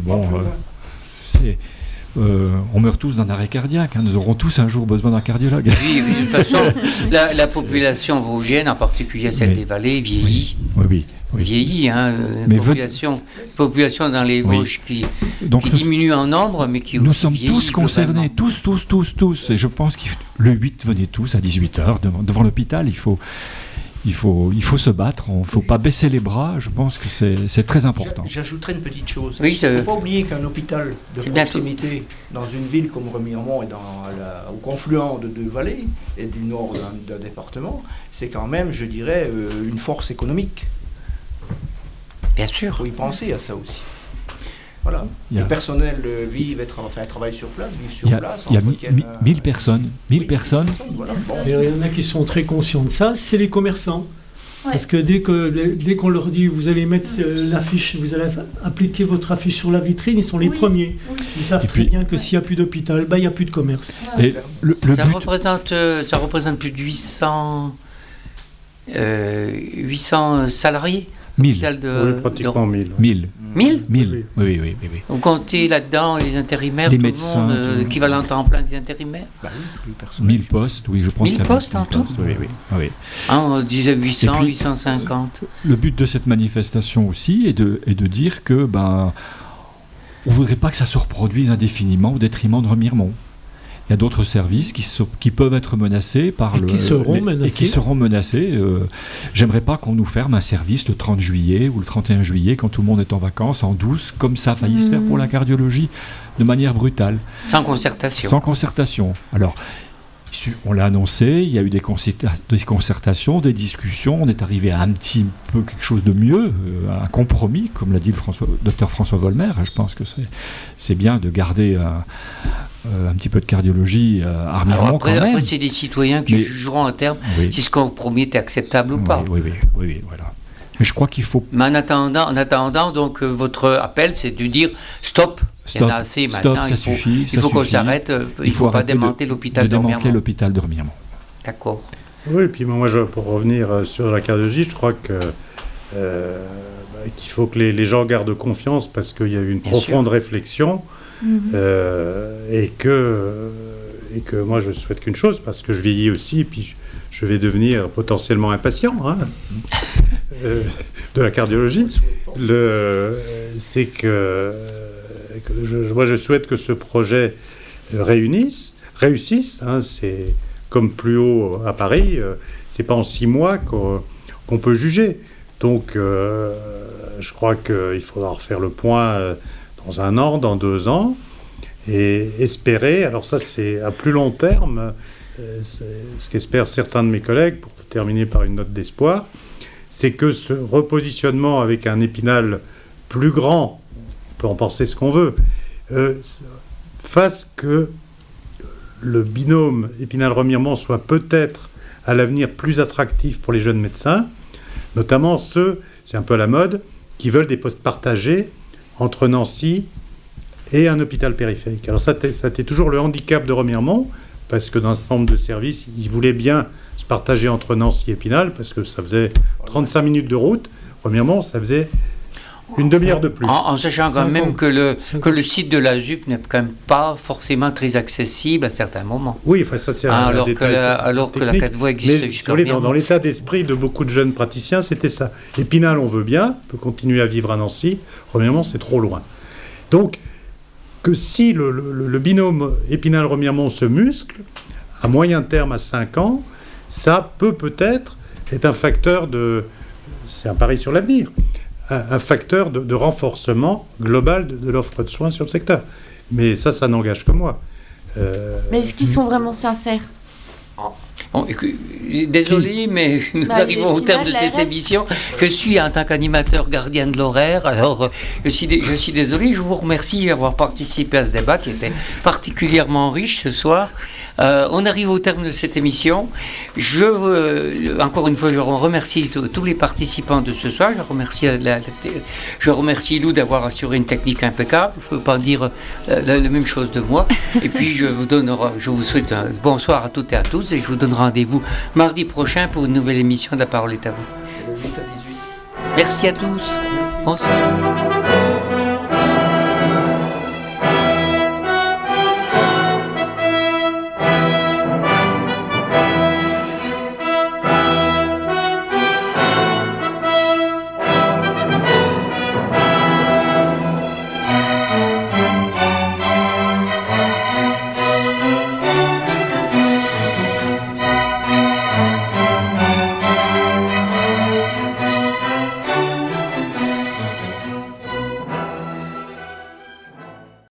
on meurt tous d'un arrêt cardiaque. Nous aurons tous un jour besoin d'un cardiologue. Oui, de toute façon, la population vosgienne, en particulier celle des vallées, vieillit. Oui. Vieillit, population dans les Vosges qui diminue en nombre, mais qui nous sommes tous concernés, tous. Et je pense que le 8, venez tous à 18h devant l'hôpital. Il faut se battre, il ne faut pas baisser les bras, je pense que c'est très important. J'ajouterais une petite chose. Oui, il ne faut pas oublier qu'un hôpital de proximité dans une ville comme Remiremont et au confluent de deux vallées et du nord d'un département, c'est quand même, je dirais, une force économique. Bien sûr. Il faut y penser à ça aussi. Voilà. Le personnel travaille sur place, vivent sur place. Il y a 1000 personnes. 1000 personnes. Voilà. Il y en a qui sont très conscients de ça, c'est les commerçants. Ouais. Parce que dès qu'on leur dit vous allez mettre l'affiche, vous allez appliquer votre affiche sur la vitrine, ils sont les premiers. Oui. Ils savent très bien que s'il n'y a plus d'hôpital, il n'y a plus de commerce. Ouais. Et ça représente plus de 800 salariés. 1000. Pratiquement 1000. 1000. 1000 Oui. Vous comptez là-dedans les intérimaires, les tout médecins, le monde, l'équivalent temps plein des intérimaires. 1000 postes, oui, je pense. 1000 postes en tout. Oui. On disait 800, 850. Le but de cette manifestation aussi est de dire que on ne voudrait pas que ça se reproduise indéfiniment au détriment de Remiremont. Il y a d'autres services qui peuvent être menacés qui seront menacés. J'aimerais pas qu'on nous ferme un service le 30 juillet ou le 31 juillet quand tout le monde est en vacances, en douce, comme ça a failli se faire pour la cardiologie, de manière brutale. Sans concertation. Sans concertation. Alors, on l'a annoncé, il y a eu des concertations, des discussions, on est arrivé à un petit peu quelque chose de mieux, un compromis, comme l'a dit le docteur François Volmer. Je pense que c'est bien de garder un petit peu de cardiologie à Remiremont quand même. Après, c'est des citoyens qui jugeront à terme si ce qu'on promet est acceptable ou pas. Oui, voilà. Mais je crois qu'il faut... Mais en attendant, donc, votre appel, c'est de dire stop. Il y en a assez maintenant, il faut qu'on s'arrête, il ne faut pas démanteler l'hôpital de Remiremont. D'accord. Oui, et puis moi, pour revenir sur la cardiologie, je crois qu'il faut que les gens gardent confiance parce qu'il y a eu une profonde réflexion et que moi, je souhaite qu'une chose, parce que je vieillis aussi, et puis je vais devenir potentiellement impatient de la cardiologie. C'est que moi, je souhaite que ce projet réussisse. C'est comme plus haut à Paris, c'est pas en 6 mois qu'on peut juger. Donc, je crois qu'il faudra refaire le point dans 1 an, dans 2 ans, et espérer. Alors ça, c'est à plus long terme. Ce qu'espèrent certains de mes collègues, pour terminer par une note d'espoir, c'est que ce repositionnement avec un Épinal plus grand, on peut en penser ce qu'on veut, fasse que le binôme Épinal-Remiremont soit peut-être à l'avenir plus attractif pour les jeunes médecins, notamment ceux, c'est un peu à la mode, qui veulent des postes partagés entre Nancy et un hôpital périphérique. Alors ça c'était toujours le handicap de Remiremont, parce que dans un certain nombre de services, ils voulaient bien se partager entre Nancy et Épinal, parce que ça faisait 35 minutes de route. Remiremont, ça faisait Une demi-heure de plus. En sachant quand même que le site de la ZUP n'est quand même pas forcément très accessible à certains moments. Oui, enfin, ça c'est alors que la 4 voies existe jusqu'à dans l'état d'esprit de beaucoup de jeunes praticiens, c'était ça. Épinal, on veut bien, on peut continuer à vivre à Nancy. Remiremont, c'est trop loin. Donc, que si le binôme Épinal-Remiremont se muscle, à moyen terme, à 5 ans, ça peut-être être un facteur c'est un pari sur l'avenir, un facteur de renforcement global de l'offre de soins sur le secteur. Mais ça n'engage que moi. Mais est-ce qu'ils sont vraiment sincères ? Désolé, mais nous arrivons au terme de cette émission. Je suis en tant qu'animateur gardien de l'horaire. Alors, je suis désolé. Je vous remercie d'avoir participé à ce débat qui était particulièrement riche ce soir. On arrive au terme de cette émission. Encore une fois, je remercie tous les participants de ce soir. Je remercie Lou d'avoir assuré une technique impeccable. Je ne peux pas dire la même chose de moi. Et puis, je vous souhaite un bonsoir à toutes et à tous. Et je vous donne rendez-vous mardi prochain pour une nouvelle émission de La Parole est à vous. Merci à tous. Bonsoir.